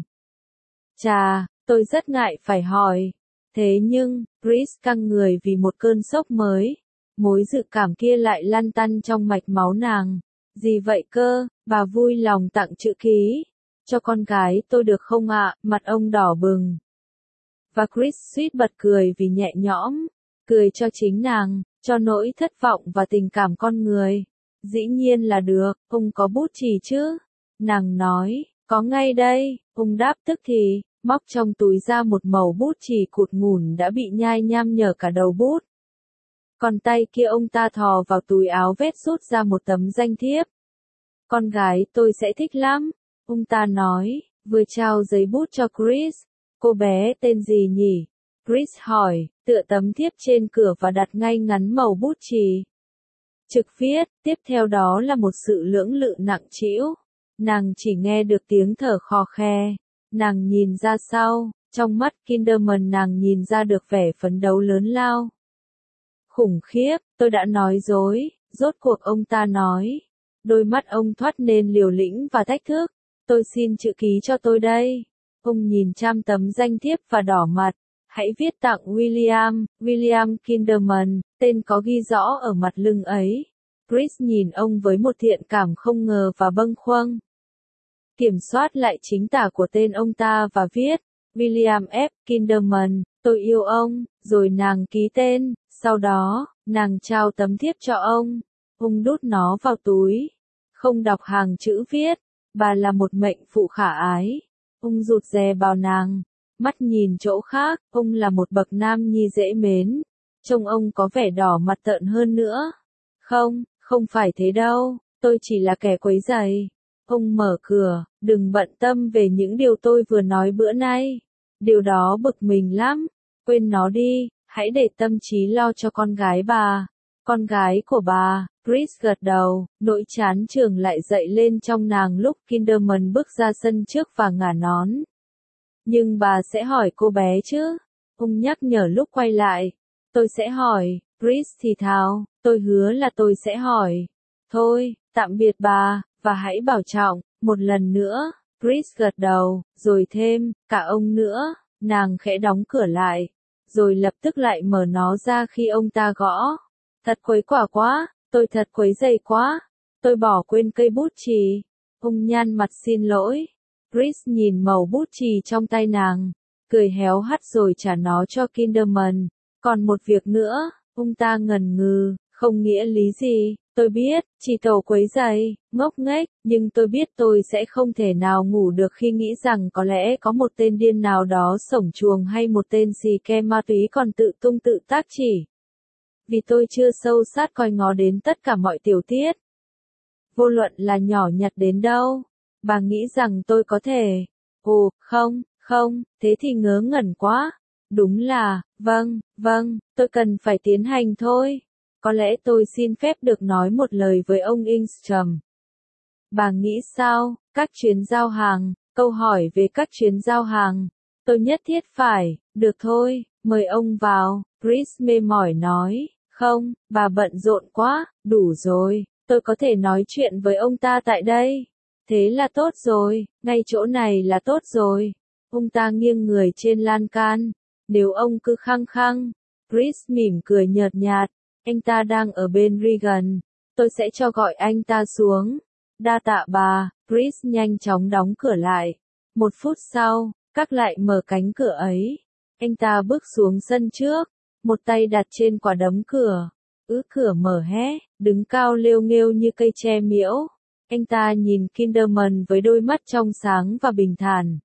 Tôi rất ngại phải hỏi. Thế nhưng, Chris căng người vì một cơn sốc mới. Mối dự cảm kia lại lăn tăn trong mạch máu nàng. Gì vậy cơ, bà vui lòng tặng chữ ký. Cho con gái tôi được không ạ? Mặt ông đỏ bừng. Và Chris suýt bật cười vì nhẹ nhõm. Cười cho chính nàng, cho nỗi thất vọng và tình cảm con người. Dĩ nhiên là được, ông có bút chì chứ? Nàng nói, có ngay đây, ông đáp tức thì, móc trong túi ra một mẩu bút chì cụt ngủn đã bị nhai nham nhở cả đầu bút. Còn tay kia ông ta thò vào túi áo vest rút ra một tấm danh thiếp. Con gái tôi sẽ thích lắm, ông ta nói, vừa trao giấy bút cho Chris. Cô bé tên gì nhỉ? Chris hỏi, tựa tấm thiếp trên cửa và đặt ngay ngắn mẩu bút chì. Trực viết, tiếp theo đó là một sự lưỡng lự nặng trĩu. Nàng chỉ nghe được tiếng thở khò khe. Nàng nhìn ra sau, trong mắt Kinderman nàng nhìn ra được vẻ phấn đấu lớn lao. Khủng khiếp, tôi đã nói dối, rốt cuộc ông ta nói. Đôi mắt ông thoát nên liều lĩnh và thách thức. Tôi xin chữ ký cho tôi đây. Ông nhìn chăm tấm danh thiếp và đỏ mặt. Hãy viết tặng William Kinderman, tên có ghi rõ ở mặt lưng ấy. Chris nhìn ông với một thiện cảm không ngờ và bâng khuâng. Kiểm soát lại chính tả của tên ông ta và viết, William F. Kinderman, tôi yêu ông, rồi nàng ký tên, sau đó, nàng trao tấm thiếp cho ông. Ông đút nó vào túi, không đọc hàng chữ viết, bà là một mệnh phụ khả ái. Ông rụt rè vào nàng, mắt nhìn chỗ khác, ông là một bậc nam nhi dễ mến. Trông ông có vẻ đỏ mặt tợn hơn nữa. Không, không phải thế đâu, tôi chỉ là kẻ quấy rầy. Ông mở cửa, đừng bận tâm về những điều tôi vừa nói bữa nay. Điều đó bực mình lắm, quên nó đi, hãy để tâm trí lo cho con gái bà. Con gái của bà, Chris gật đầu, nỗi chán trường lại dậy lên trong nàng lúc Kinderman bước ra sân trước và ngả nón. Nhưng bà sẽ hỏi cô bé chứ? Ông nhắc nhở lúc quay lại. Tôi sẽ hỏi, Chris thì thào, tôi hứa là tôi sẽ hỏi. Thôi, tạm biệt bà, và hãy bảo trọng, một lần nữa. Chris gật đầu, rồi thêm, cả ông nữa. Nàng khẽ đóng cửa lại, rồi lập tức lại mở nó ra khi ông ta gõ. Thật quấy quả quá, tôi thật quấy rầy quá. Tôi bỏ quên cây bút chì. Ông nhăn mặt xin lỗi. Chris nhìn mẩu bút chì trong tay nàng, cười héo hắt rồi trả nó cho Kinderman. Còn một việc nữa, ông ta ngần ngừ, không nghĩa lý gì, tôi biết, chỉ tổ quấy rầy, ngốc nghếch, nhưng tôi biết tôi sẽ không thể nào ngủ được khi nghĩ rằng có lẽ có một tên điên nào đó sổng chuồng hay một tên xì ke ma túy còn tự tung tự tác chỉ. Vì tôi chưa sâu sát coi ngó đến tất cả mọi tiểu tiết. Vô luận là nhỏ nhặt đến đâu, bà nghĩ rằng tôi có thể. Ồ, không, thế thì ngớ ngẩn quá. Đúng là, vâng, tôi cần phải tiến hành thôi. Có lẽ tôi xin phép được nói một lời với ông Engstrom. Bà nghĩ sao, các chuyến giao hàng, câu hỏi về các chuyến giao hàng. Tôi nhất thiết phải, được thôi, mời ông vào, Chris mê mỏi nói. Không, bà bận rộn quá, đủ rồi, tôi có thể nói chuyện với ông ta tại đây. Thế là tốt rồi, ngay chỗ này là tốt rồi. Ông ta nghiêng người trên lan can. Nếu ông cứ khăng khăng, Chris mỉm cười nhợt nhạt, anh ta đang ở bên Regan, tôi sẽ cho gọi anh ta xuống. Đa tạ bà, Chris nhanh chóng đóng cửa lại. 1 phút sau, các lại mở cánh cửa ấy. Anh ta bước xuống sân trước, một tay đặt trên quả đấm cửa. Cửa mở hé, đứng cao lêu nghêu như cây tre miễu. Anh ta nhìn Kinderman với đôi mắt trong sáng và bình thản.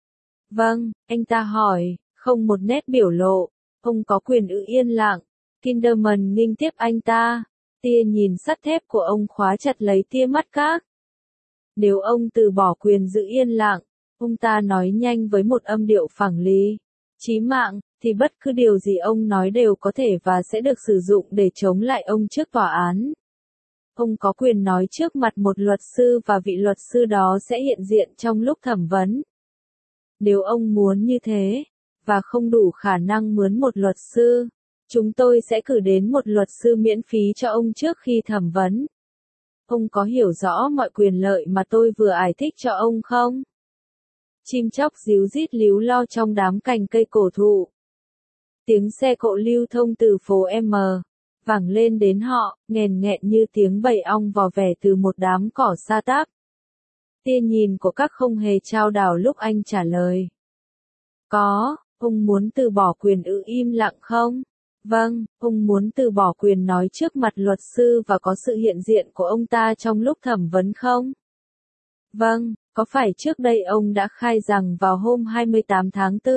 Vâng, anh ta hỏi, không một nét biểu lộ. Ông có quyền yên lặng. Kinderman nghênh tiếp anh ta. Tia nhìn sắt thép của ông khóa chặt lấy tia mắt các. Nếu ông từ bỏ quyền giữ yên lặng, ông ta nói nhanh với một âm điệu phẳng lý, chí mạng, thì bất cứ điều gì ông nói đều có thể và sẽ được sử dụng để chống lại ông trước tòa án. Ông có quyền nói trước mặt một luật sư và vị luật sư đó sẽ hiện diện trong lúc thẩm vấn. Nếu ông muốn như thế, và không đủ khả năng mướn một luật sư, chúng tôi sẽ cử đến một luật sư miễn phí cho ông trước khi thẩm vấn. Ông có hiểu rõ mọi quyền lợi mà tôi vừa giải thích cho ông không? Chim chóc ríu rít líu lo trong đám cành cây cổ thụ. Tiếng xe cộ lưu thông từ phố M, vẳng lên đến họ, nghèn nghẹn như tiếng bầy ong vò vẻ từ một đám cỏ sa tác. Tia nhìn của các không hề chao đảo lúc anh trả lời. Có, ông muốn từ bỏ quyền im lặng không? Vâng, ông muốn từ bỏ quyền nói trước mặt luật sư và có sự hiện diện của ông ta trong lúc thẩm vấn không? Vâng, có phải trước đây ông đã khai rằng vào hôm 28 tháng 4,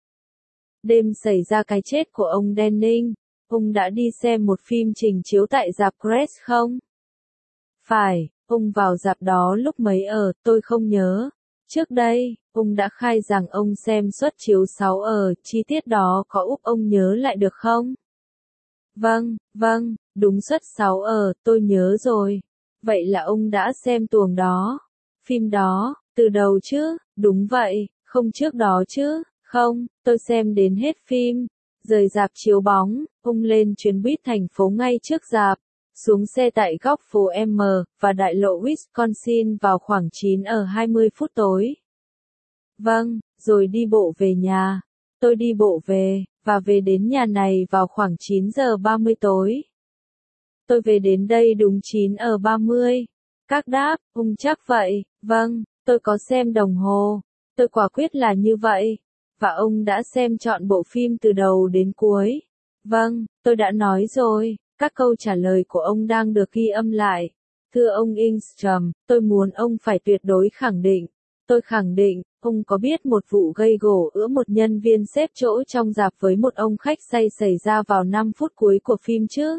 đêm xảy ra cái chết của ông Denning, ông đã đi xem một phim trình chiếu tại rạp Crest không? Phải, ông vào rạp đó lúc mấy tôi không nhớ. Trước đây, ông đã khai rằng ông xem suất chiếu 6 chi tiết đó có úp ông nhớ lại được không? Vâng, đúng suất 6 tôi nhớ rồi. Vậy là ông đã xem tuồng đó. Phim đó, từ đầu chứ, đúng vậy, không trước đó chứ, không, tôi xem đến hết phim. Rời rạp chiếu bóng, ông lên chuyến buýt thành phố ngay trước rạp, xuống xe tại góc phố M, và đại lộ Wisconsin vào khoảng 9:20 tối. Vâng, rồi đi bộ về nhà. Tôi đi bộ về, và về đến nhà này vào khoảng 9:30 tối. Tôi về đến đây đúng 9:30. Các đáp, chắc vậy, vâng, tôi có xem đồng hồ. Tôi quả quyết là như vậy. Và ông đã xem trọn bộ phim từ đầu đến cuối. Vâng, tôi đã nói rồi, các câu trả lời của ông đang được ghi âm lại. Thưa ông Ingstrom, tôi muốn ông phải tuyệt đối khẳng định. Tôi khẳng định, ông có biết một vụ gây gổ giữa một nhân viên xếp chỗ trong rạp với một ông khách say xảy ra vào 5 phút cuối của phim chứ?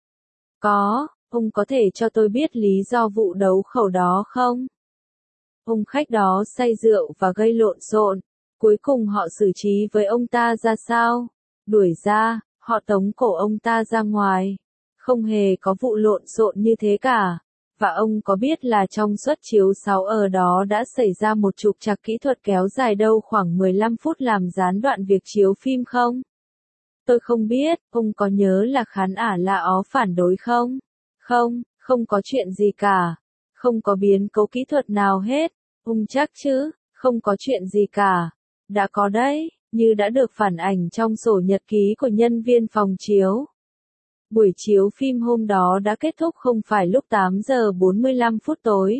Có, ông có thể cho tôi biết lý do vụ đấu khẩu đó không? Ông khách đó say rượu và gây lộn xộn. Cuối cùng họ xử trí với ông ta ra sao? Đuổi ra, họ tống cổ ông ta ra ngoài. Không hề có vụ lộn xộn như thế cả. Và ông có biết là trong suất chiếu 6 ở đó đã xảy ra một trục trặc kỹ thuật kéo dài đâu khoảng 15 phút làm gián đoạn việc chiếu phim không? Tôi không biết, ông có nhớ là khán giả La Ó phản đối không? Không, không có chuyện gì cả. Không có biến cố kỹ thuật nào hết. Ông chắc chứ, không có chuyện gì cả. Đã có đấy, như đã được phản ảnh trong sổ nhật ký của nhân viên phòng chiếu. Buổi chiếu phim hôm đó đã kết thúc không phải lúc 8 giờ 45 phút tối,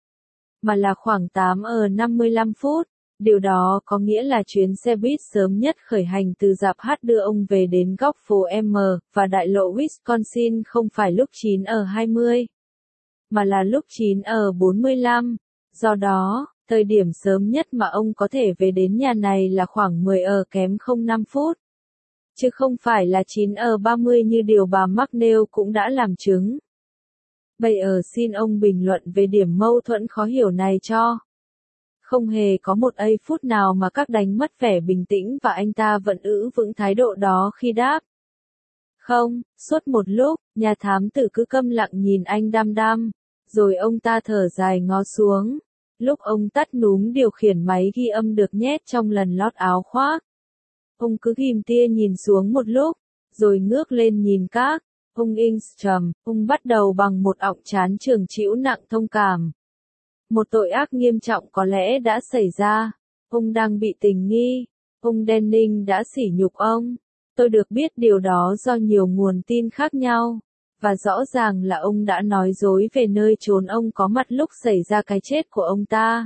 mà là khoảng 8 giờ 55 phút. Điều đó có nghĩa là chuyến xe buýt sớm nhất khởi hành từ rạp hát đưa ông về đến góc phố M và đại lộ Wisconsin không phải lúc 9 giờ 20, mà là lúc 9 giờ 45. Do đó, thời điểm sớm nhất mà ông có thể về đến nhà này là khoảng 10 giờ kém 05 phút. Chứ không phải là 9 giờ 30 như điều bà McNeil cũng đã làm chứng. Bây giờ xin ông bình luận về điểm mâu thuẫn khó hiểu này cho. Không hề có một giây phút nào mà các đánh mất vẻ bình tĩnh và anh ta vẫn giữ vững thái độ đó khi đáp. Không, suốt một lúc, nhà thám tử cứ câm lặng nhìn anh đăm đăm, rồi ông ta thở dài ngó xuống. Lúc ông tắt núm điều khiển máy ghi âm được nhét trong lần lót áo khoác. Ông cứ ghim tia nhìn xuống một lúc, rồi ngước lên nhìn các. Ông Ingstrom, ông bắt đầu bằng một ọng trán trường trĩu nặng thông cảm. Một tội ác nghiêm trọng có lẽ đã xảy ra. Ông đang bị tình nghi. Ông Denning đã sỉ nhục ông. Tôi được biết điều đó do nhiều nguồn tin khác nhau. Và rõ ràng là ông đã nói dối về nơi chốn ông có mặt lúc xảy ra cái chết của ông ta.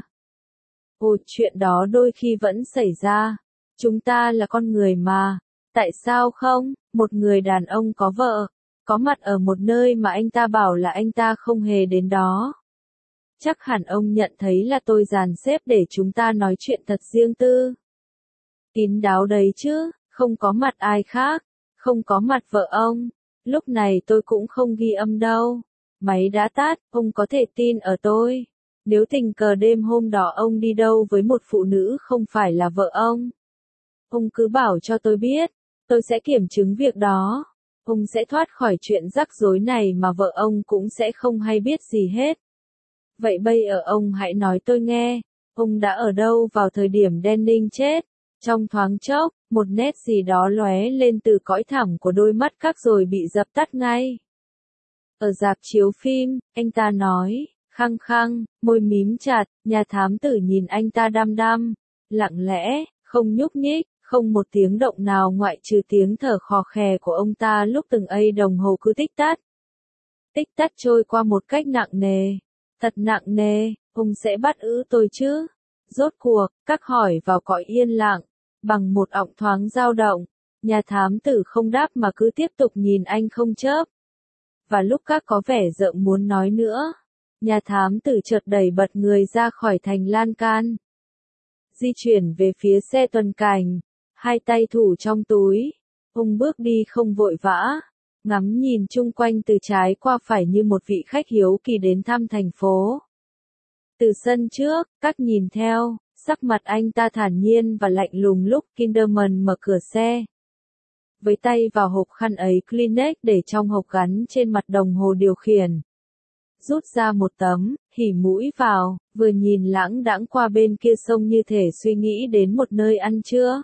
Ồ, chuyện đó đôi khi vẫn xảy ra. Chúng ta là con người mà. Tại sao không? Một người đàn ông có vợ, có mặt ở một nơi mà anh ta bảo là anh ta không hề đến đó. Chắc hẳn ông nhận thấy là tôi dàn xếp để chúng ta nói chuyện thật riêng tư. Kín đáo đấy chứ, không có mặt ai khác, không có mặt vợ ông. Lúc này tôi cũng không ghi âm đâu. Máy đã tắt, ông có thể tin ở tôi. Nếu tình cờ đêm hôm đó ông đi đâu với một phụ nữ không phải là vợ ông cứ bảo cho tôi biết, tôi sẽ kiểm chứng việc đó. Ông sẽ thoát khỏi chuyện rắc rối này mà vợ ông cũng sẽ không hay biết gì hết. Vậy bây giờ ông hãy nói tôi nghe, ông đã ở đâu vào thời điểm Denning chết? Trong thoáng chốc, một nét gì đó lóe lên từ cõi thẳm của đôi mắt các rồi bị dập tắt ngay. Ở rạp chiếu phim, anh ta nói, khăng khăng, môi mím chặt, nhà thám tử nhìn anh ta đăm đăm, lặng lẽ, không nhúc nhích, không một tiếng động nào ngoại trừ tiếng thở khò khè của ông ta lúc từng giây đồng hồ cứ tích tắc. Tích tắc trôi qua một cách nặng nề, thật nặng nề, ông sẽ bắt giữ tôi chứ? Rốt cuộc, các hỏi vào cõi yên lặng, bằng một giọng thoáng dao động, nhà thám tử không đáp mà cứ tiếp tục nhìn anh không chớp. Và lúc các có vẻ rợn muốn nói nữa, nhà thám tử chợt đẩy bật người ra khỏi thành lan can. Di chuyển về phía xe tuần cảnh, hai tay thủ trong túi, ông bước đi không vội vã, ngắm nhìn chung quanh từ trái qua phải như một vị khách hiếu kỳ đến thăm thành phố. Từ sân trước, các nhìn theo, sắc mặt anh ta thản nhiên và lạnh lùng lúc Kinderman mở cửa xe. Với tay vào hộp khăn ấy Kleenex để trong hộp gắn trên mặt đồng hồ điều khiển. Rút ra một tấm, hỉ mũi vào, vừa nhìn lãng đãng qua bên kia sông như thể suy nghĩ đến một nơi ăn trưa.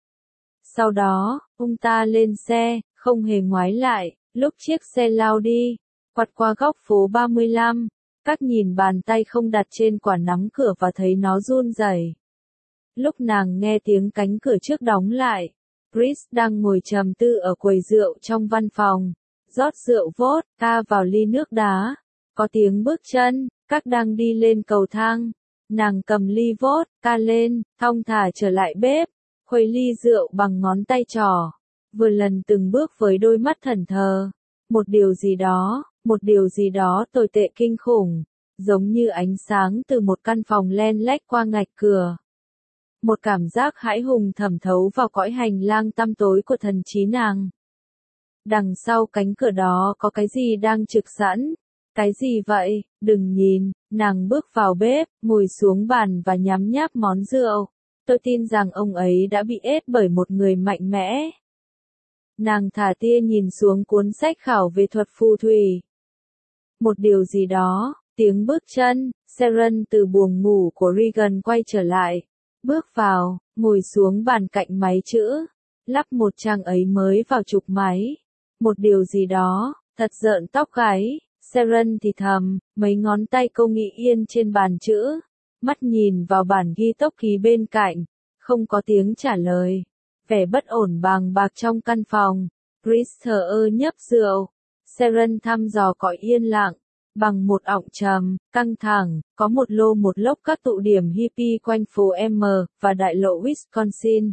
Sau đó, ông ta lên xe, không hề ngoái lại, lúc chiếc xe lao đi, quặt qua góc phố 35, các nhìn bàn tay không đặt trên quả nắm cửa và thấy nó run rẩy. Lúc nàng nghe tiếng cánh cửa trước đóng lại, Chris đang ngồi trầm tư ở quầy rượu trong văn phòng, rót rượu vodka vào ly nước đá. Có tiếng bước chân, các đang đi lên cầu thang. Nàng cầm ly vodka lên, thong thả trở lại bếp, khuấy ly rượu bằng ngón tay trỏ, vừa lần từng bước với đôi mắt thẫn thờ. Một điều gì đó tồi tệ kinh khủng, giống như ánh sáng từ một căn phòng len lách qua ngạch cửa. Một cảm giác hãi hùng thẩm thấu vào cõi hành lang tăm tối của thần trí nàng. Đằng sau cánh cửa đó có cái gì đang trực sẵn? Cái gì vậy? Đừng nhìn, nàng bước vào bếp, ngồi xuống bàn và nhấm nháp món rượu. Tôi tin rằng ông ấy đã bị ép bởi một người mạnh mẽ. Nàng thả tia nhìn xuống cuốn sách khảo về thuật phù thủy. Một điều gì đó, tiếng bước chân, Sharon từ buồng ngủ của Regan quay trở lại. Bước vào, ngồi xuống bàn cạnh máy chữ, lắp một trang ấy mới vào trục máy. Một điều gì đó, thật rợn tóc gáy, Sharon thì thầm, mấy ngón tay cô nghĩ yên trên bàn chữ, mắt nhìn vào bản ghi tốc ký bên cạnh, không có tiếng trả lời. Vẻ bất ổn bàng bạc trong căn phòng, Chris thờ ơ nhấp rượu, Sharon thăm dò cõi yên lặng, bằng một ọng trầm, căng thẳng, có một lô một lốc các tụ điểm hippie quanh phố M và đại lộ Wisconsin.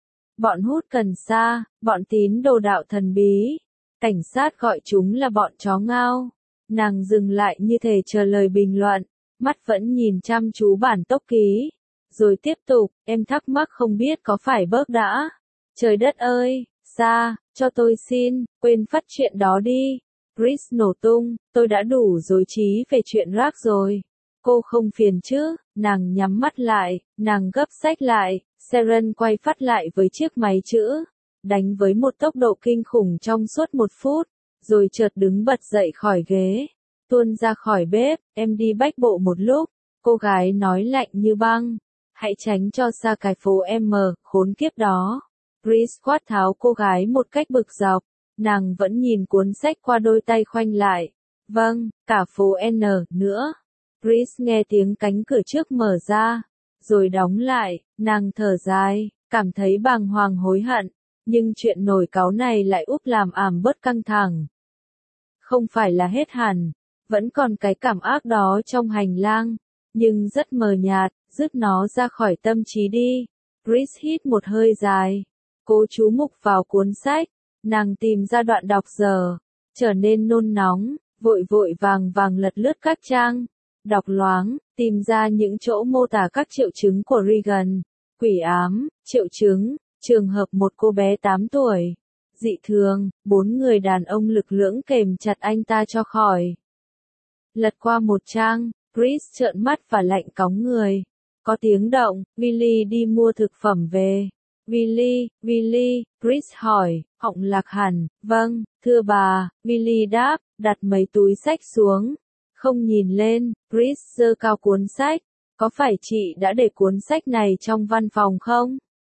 Bọn hút cần sa, bọn tín đồ đạo thần bí, cảnh sát gọi chúng là bọn chó ngao. Nàng dừng lại như thể chờ lời bình luận, mắt vẫn nhìn chăm chú bản tốc ký. Rồi tiếp tục, em thắc mắc không biết có phải bớt đã. Trời đất ơi, Sa, cho tôi xin, quên phát chuyện đó đi. Chris nổ tung, tôi đã đủ rối trí về chuyện rác rồi. Cô không phiền chứ? Nàng nhắm mắt lại, nàng gấp sách lại, Sharon quay phát lại với chiếc máy chữ, đánh với một tốc độ kinh khủng trong suốt 1 phút, rồi chợt đứng bật dậy khỏi ghế, tuôn ra khỏi bếp, em đi bách bộ một lúc, cô gái nói lạnh như băng, hãy tránh cho xa cái phố M, khốn kiếp đó. Chris quát tháo cô gái một cách bực dọc, nàng vẫn nhìn cuốn sách qua đôi tay khoanh lại, vâng, cả phố N nữa. Chris nghe tiếng cánh cửa trước mở ra, rồi đóng lại, nàng thở dài, cảm thấy bàng hoàng hối hận, nhưng chuyện nổi cáu này lại úp làm ảm bớt căng thẳng. Không phải là hết hẳn, vẫn còn cái cảm ác đó trong hành lang, nhưng rất mờ nhạt, dứt nó ra khỏi tâm trí đi. Chris hít một hơi dài, cố chú mục vào cuốn sách, nàng tìm ra đoạn đọc giờ, trở nên nôn nóng, vội vội vàng vàng lật lướt các trang. Đọc loáng, tìm ra những chỗ mô tả các triệu chứng của Regan, quỷ ám, triệu chứng, trường hợp một cô bé 8 tuổi, dị thường, 4 người đàn ông lực lưỡng kềm chặt anh ta cho khỏi. Lật qua một trang, Chris trợn mắt và lạnh cóng người. Có tiếng động, Willy đi mua thực phẩm về. Willy, Chris hỏi, họng lạc hẳn, vâng, thưa bà, Willy đáp, đặt mấy túi sách xuống. Không nhìn lên, Chris giơ cao cuốn sách, có phải chị đã để cuốn sách này trong văn phòng không?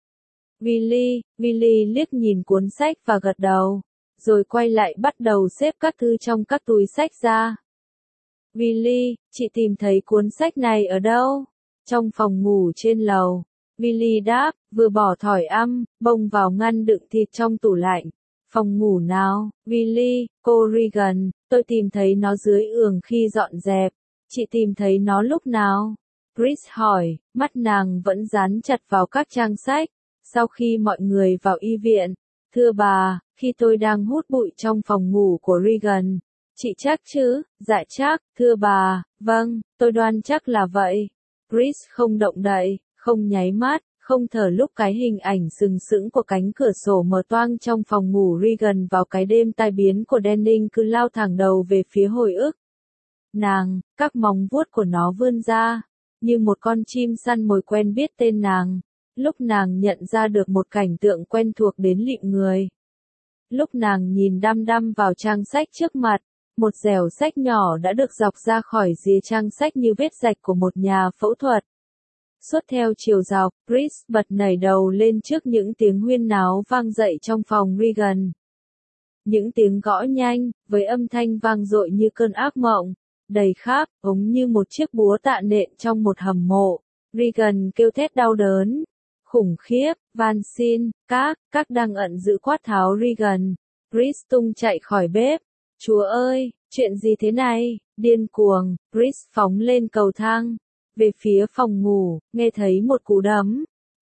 Willy liếc nhìn cuốn sách và gật đầu, rồi quay lại bắt đầu xếp các thư trong các túi sách ra. Willy, chị tìm thấy cuốn sách này ở đâu? Trong phòng ngủ trên lầu. Willy đáp, vừa bỏ thỏi âm, bông vào ngăn đựng thịt trong tủ lạnh. Phòng ngủ nào? Willy, cô Regan, tôi tìm thấy nó dưới ường khi dọn dẹp. Chị tìm thấy nó lúc nào? Chris hỏi, mắt nàng vẫn dán chặt vào các trang sách. Sau khi mọi người vào y viện, thưa bà, khi tôi đang hút bụi trong phòng ngủ của Regan. Chị chắc chứ? Dạ chắc, thưa bà, vâng, tôi đoan chắc là vậy. Chris không động đậy, không nháy mắt, không thở lúc cái hình ảnh sừng sững của cánh cửa sổ mở toang trong phòng ngủ Regan vào cái đêm tai biến của Denning cứ lao thẳng đầu về phía hồi ức. Nàng, các móng vuốt của nó vươn ra, như một con chim săn mồi quen biết tên nàng. Lúc nàng nhận ra được một cảnh tượng quen thuộc đến lịm người. Lúc nàng nhìn đăm đăm vào trang sách trước mặt, một dẻo sách nhỏ đã được dọc ra khỏi rìa trang sách như vết rạch của một nhà phẫu thuật. Suốt theo chiều dọc, Chris bật nảy đầu lên trước những tiếng huyên náo vang dậy trong phòng Regan. Những tiếng gõ nhanh, với âm thanh vang dội như cơn ác mộng, đầy khắp, giống như một chiếc búa tạ nện trong một hầm mộ. Regan kêu thét đau đớn. Khủng khiếp, van xin, các đang ẩn giữ quát tháo Regan. Chris tung chạy khỏi bếp. Chúa ơi, chuyện gì thế này? Điên cuồng, Chris phóng lên cầu thang. Về phía phòng ngủ, nghe thấy một cú đấm.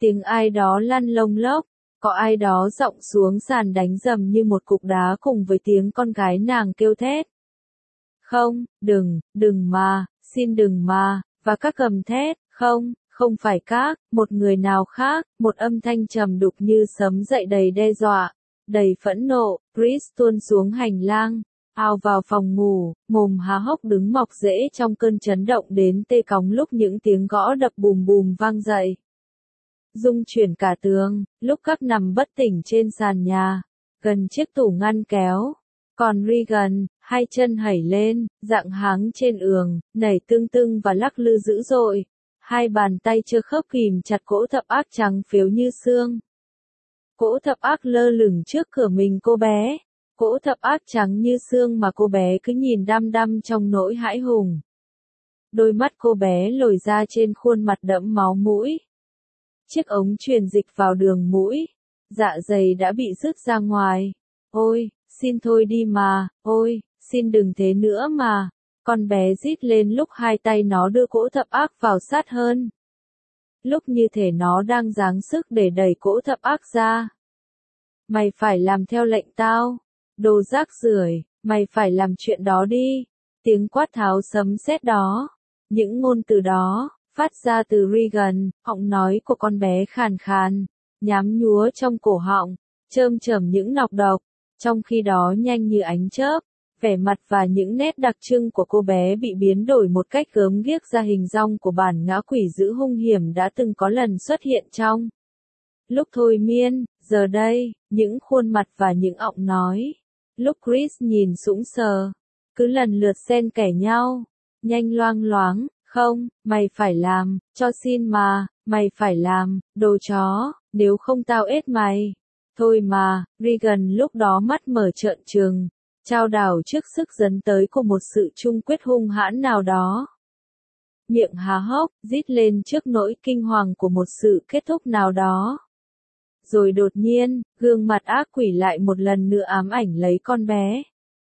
Tiếng ai đó lăn lông lốc, có ai đó giọng xuống sàn đánh dầm như một cục đá cùng với tiếng con gái nàng kêu thét. Không, đừng mà, xin đừng mà, và các gầm thét, không phải các, một người nào khác, một âm thanh trầm đục như sấm dậy đầy đe dọa, đầy phẫn nộ. Chris tuôn xuống hành lang, ao vào phòng ngủ, mồm há hốc đứng mọc rễ trong cơn chấn động đến tê cóng lúc những tiếng gõ đập bùm bùm vang dậy. Rung chuyển cả tường, lúc các nằm bất tỉnh trên sàn nhà, gần chiếc tủ ngăn kéo. Còn Regan, hai chân hẩy lên, dạng háng trên ường, nảy tưng tưng và lắc lư dữ dội. Hai bàn tay chưa khớp kìm chặt cỗ thập ác trắng phếu như xương. Cỗ thập ác lơ lửng trước cửa mình cô bé. Cỗ thập ác trắng như xương mà cô bé cứ nhìn đăm đăm trong nỗi hãi hùng. Đôi mắt cô bé lồi ra trên khuôn mặt đẫm máu mũi. Chiếc ống truyền dịch vào đường mũi. Dạ dày đã bị rứt ra ngoài. Ôi, xin thôi đi mà, ôi, xin đừng thế nữa mà. Con bé rít lên lúc hai tay nó đưa cỗ thập ác vào sát hơn. Lúc như thể nó đang giáng sức để đẩy cỗ thập ác ra. Mày phải làm theo lệnh tao. Đồ rác rưởi, mày phải làm chuyện đó đi. Tiếng quát tháo sấm sét đó. Những ngôn từ đó, phát ra từ Regan, họng nói của con bé khàn khàn, nhám nhúa trong cổ họng, chơm chởm những nọc độc. Trong khi đó nhanh như ánh chớp, vẻ mặt và những nét đặc trưng của cô bé bị biến đổi một cách gớm ghiếc ra hình dong của bản ngã quỷ dữ hung hiểm đã từng có lần xuất hiện trong lúc thôi miên. Giờ đây, những khuôn mặt và những ọng nói. Lúc Chris nhìn sững sờ, cứ lần lượt xen kẽ nhau, nhanh loang loáng, không, mày phải làm, cho xin mà, mày phải làm, đồ chó, nếu không tao ết mày. Thôi mà, Regan lúc đó mắt mở trợn trừng, chao đảo trước sức dấn tới của một sự chung quyết hung hãn nào đó. Miệng há hốc, rít lên trước nỗi kinh hoàng của một sự kết thúc nào đó. Rồi đột nhiên, gương mặt ác quỷ lại một lần nữa ám ảnh lấy con bé.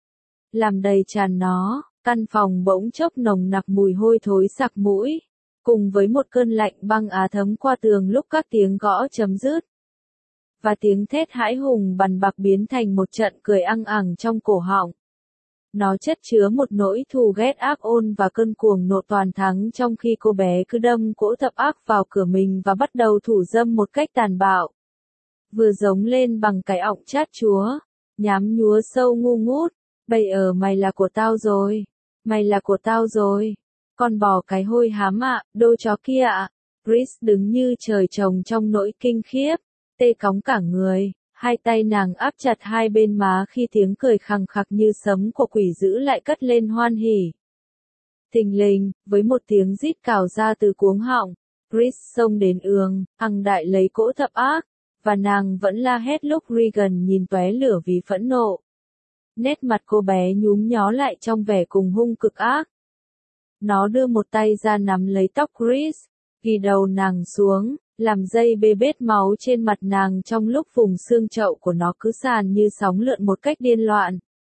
Làm đầy tràn nó, căn phòng bỗng chốc nồng nặc mùi hôi thối sặc mũi, cùng với một cơn lạnh băng á thấm qua tường lúc các tiếng gõ chấm dứt. Và tiếng thét hãi hùng bằn bạc biến thành một trận cười ăng ẳng trong cổ họng. Nó chất chứa một nỗi thù ghét ác ôn và cơn cuồng nộ toàn thắng trong khi cô bé cứ đâm cỗ thập ác vào cửa mình và bắt đầu thủ dâm một cách tàn bạo. Vừa giống lên bằng cái ọng chát chúa, nhám nhúa sâu ngu ngút, bây giờ mày là của tao rồi, mày là của tao rồi, con bò cái hôi hám ạ, đô chó kia ạ. Chris đứng như trời trồng trong nỗi kinh khiếp, tê cóng cả người, hai tay nàng áp chặt hai bên má khi tiếng cười khằng khặc như sấm của quỷ dữ lại cất lên hoan hỉ. Thình lình, với một tiếng rít cào ra từ cuống họng, Chris xông đến ương, hằng đại lấy cỗ thập ác, và nàng vẫn la hét lúc Regan nhìn tóe lửa vì phẫn nộ. Nét mặt cô bé nhúm nhó lại trong vẻ cùng hung cực ác. Nó đưa một tay ra nắm lấy tóc Chris, ghi đầu nàng xuống, làm dây bê bết máu trên mặt nàng trong lúc vùng xương chậu của nó cứ sàn như sóng lượn một cách điên loạn.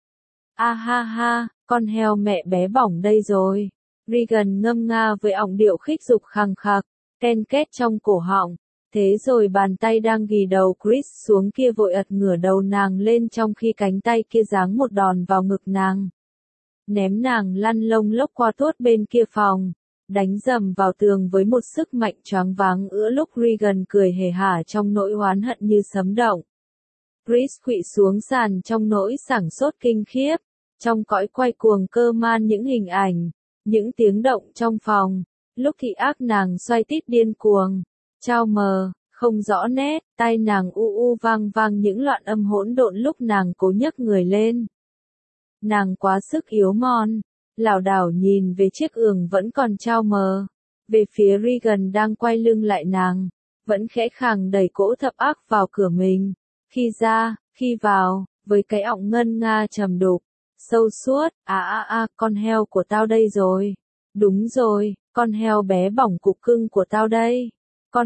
A ha ha, con heo mẹ bé bỏng đây rồi. Regan ngâm nga với ọng điệu khích dục khằng khặc, ken két trong cổ họng. Thế rồi bàn tay đang ghì đầu Chris xuống kia vội ật ngửa đầu nàng lên trong khi cánh tay kia giáng một đòn vào ngực nàng. Ném nàng lăn lông lốc qua tuốt bên kia phòng, đánh dầm vào tường với một sức mạnh choáng váng ứa lúc Regan cười hề hả trong nỗi oán hận như sấm động. Chris khuỵu xuống sàn trong nỗi sảng sốt kinh khiếp, trong cõi quay cuồng cơ man những hình ảnh, những tiếng động trong phòng, lúc thị ác nàng xoay tít điên cuồng. Chao mờ, không rõ nét, tai nàng u u vang vang những loạn âm hỗn độn lúc nàng cố nhấc người lên. Nàng quá sức yếu mòn, lảo đảo nhìn về chiếc ường vẫn còn chao mờ, về phía Regan đang quay lưng lại nàng, vẫn khẽ khàng đẩy cỗ thập ác vào cửa mình, khi ra, khi vào, với cái ọng ngân nga trầm đục, sâu suốt, con heo của tao đây rồi, đúng rồi, con heo bé bỏng cục cưng của tao đây. Con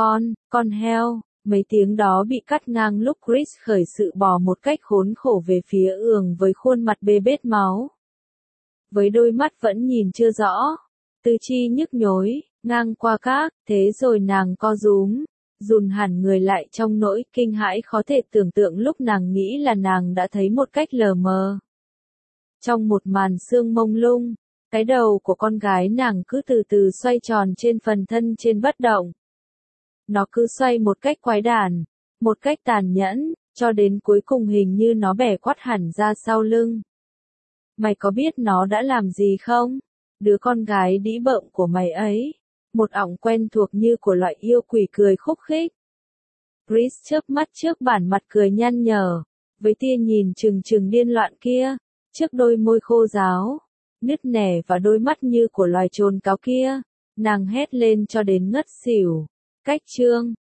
heo, mấy tiếng đó bị cắt ngang lúc Chris khởi sự bò một cách khốn khổ về phía ường với khuôn mặt bê bết máu. Với đôi mắt vẫn nhìn chưa rõ, tứ chi nhức nhối, ngang qua các, thế rồi nàng co rúm, Run hẳn người lại trong nỗi kinh hãi khó thể tưởng tượng lúc nàng nghĩ là nàng đã thấy một cách lờ mờ. Trong một màn sương mông lung, cái đầu của con gái nàng cứ từ từ xoay tròn trên phần thân trên bất động. Nó cứ xoay một cách quái đản, một cách tàn nhẫn, cho đến cuối cùng hình như nó bẻ quắt hẳn ra sau lưng. Mày có biết nó đã làm gì không? Đứa con gái đĩ bợm của mày ấy. Một ọng quen thuộc như của loại yêu quỷ cười khúc khích. Chris chớp mắt trước bản mặt cười nhăn nhở, với tia nhìn trừng trừng điên loạn kia, trước đôi môi khô ráo, nứt nẻ và đôi mắt như của loài trồn cáo kia, nàng hét lên cho đến ngất xỉu. Cách chương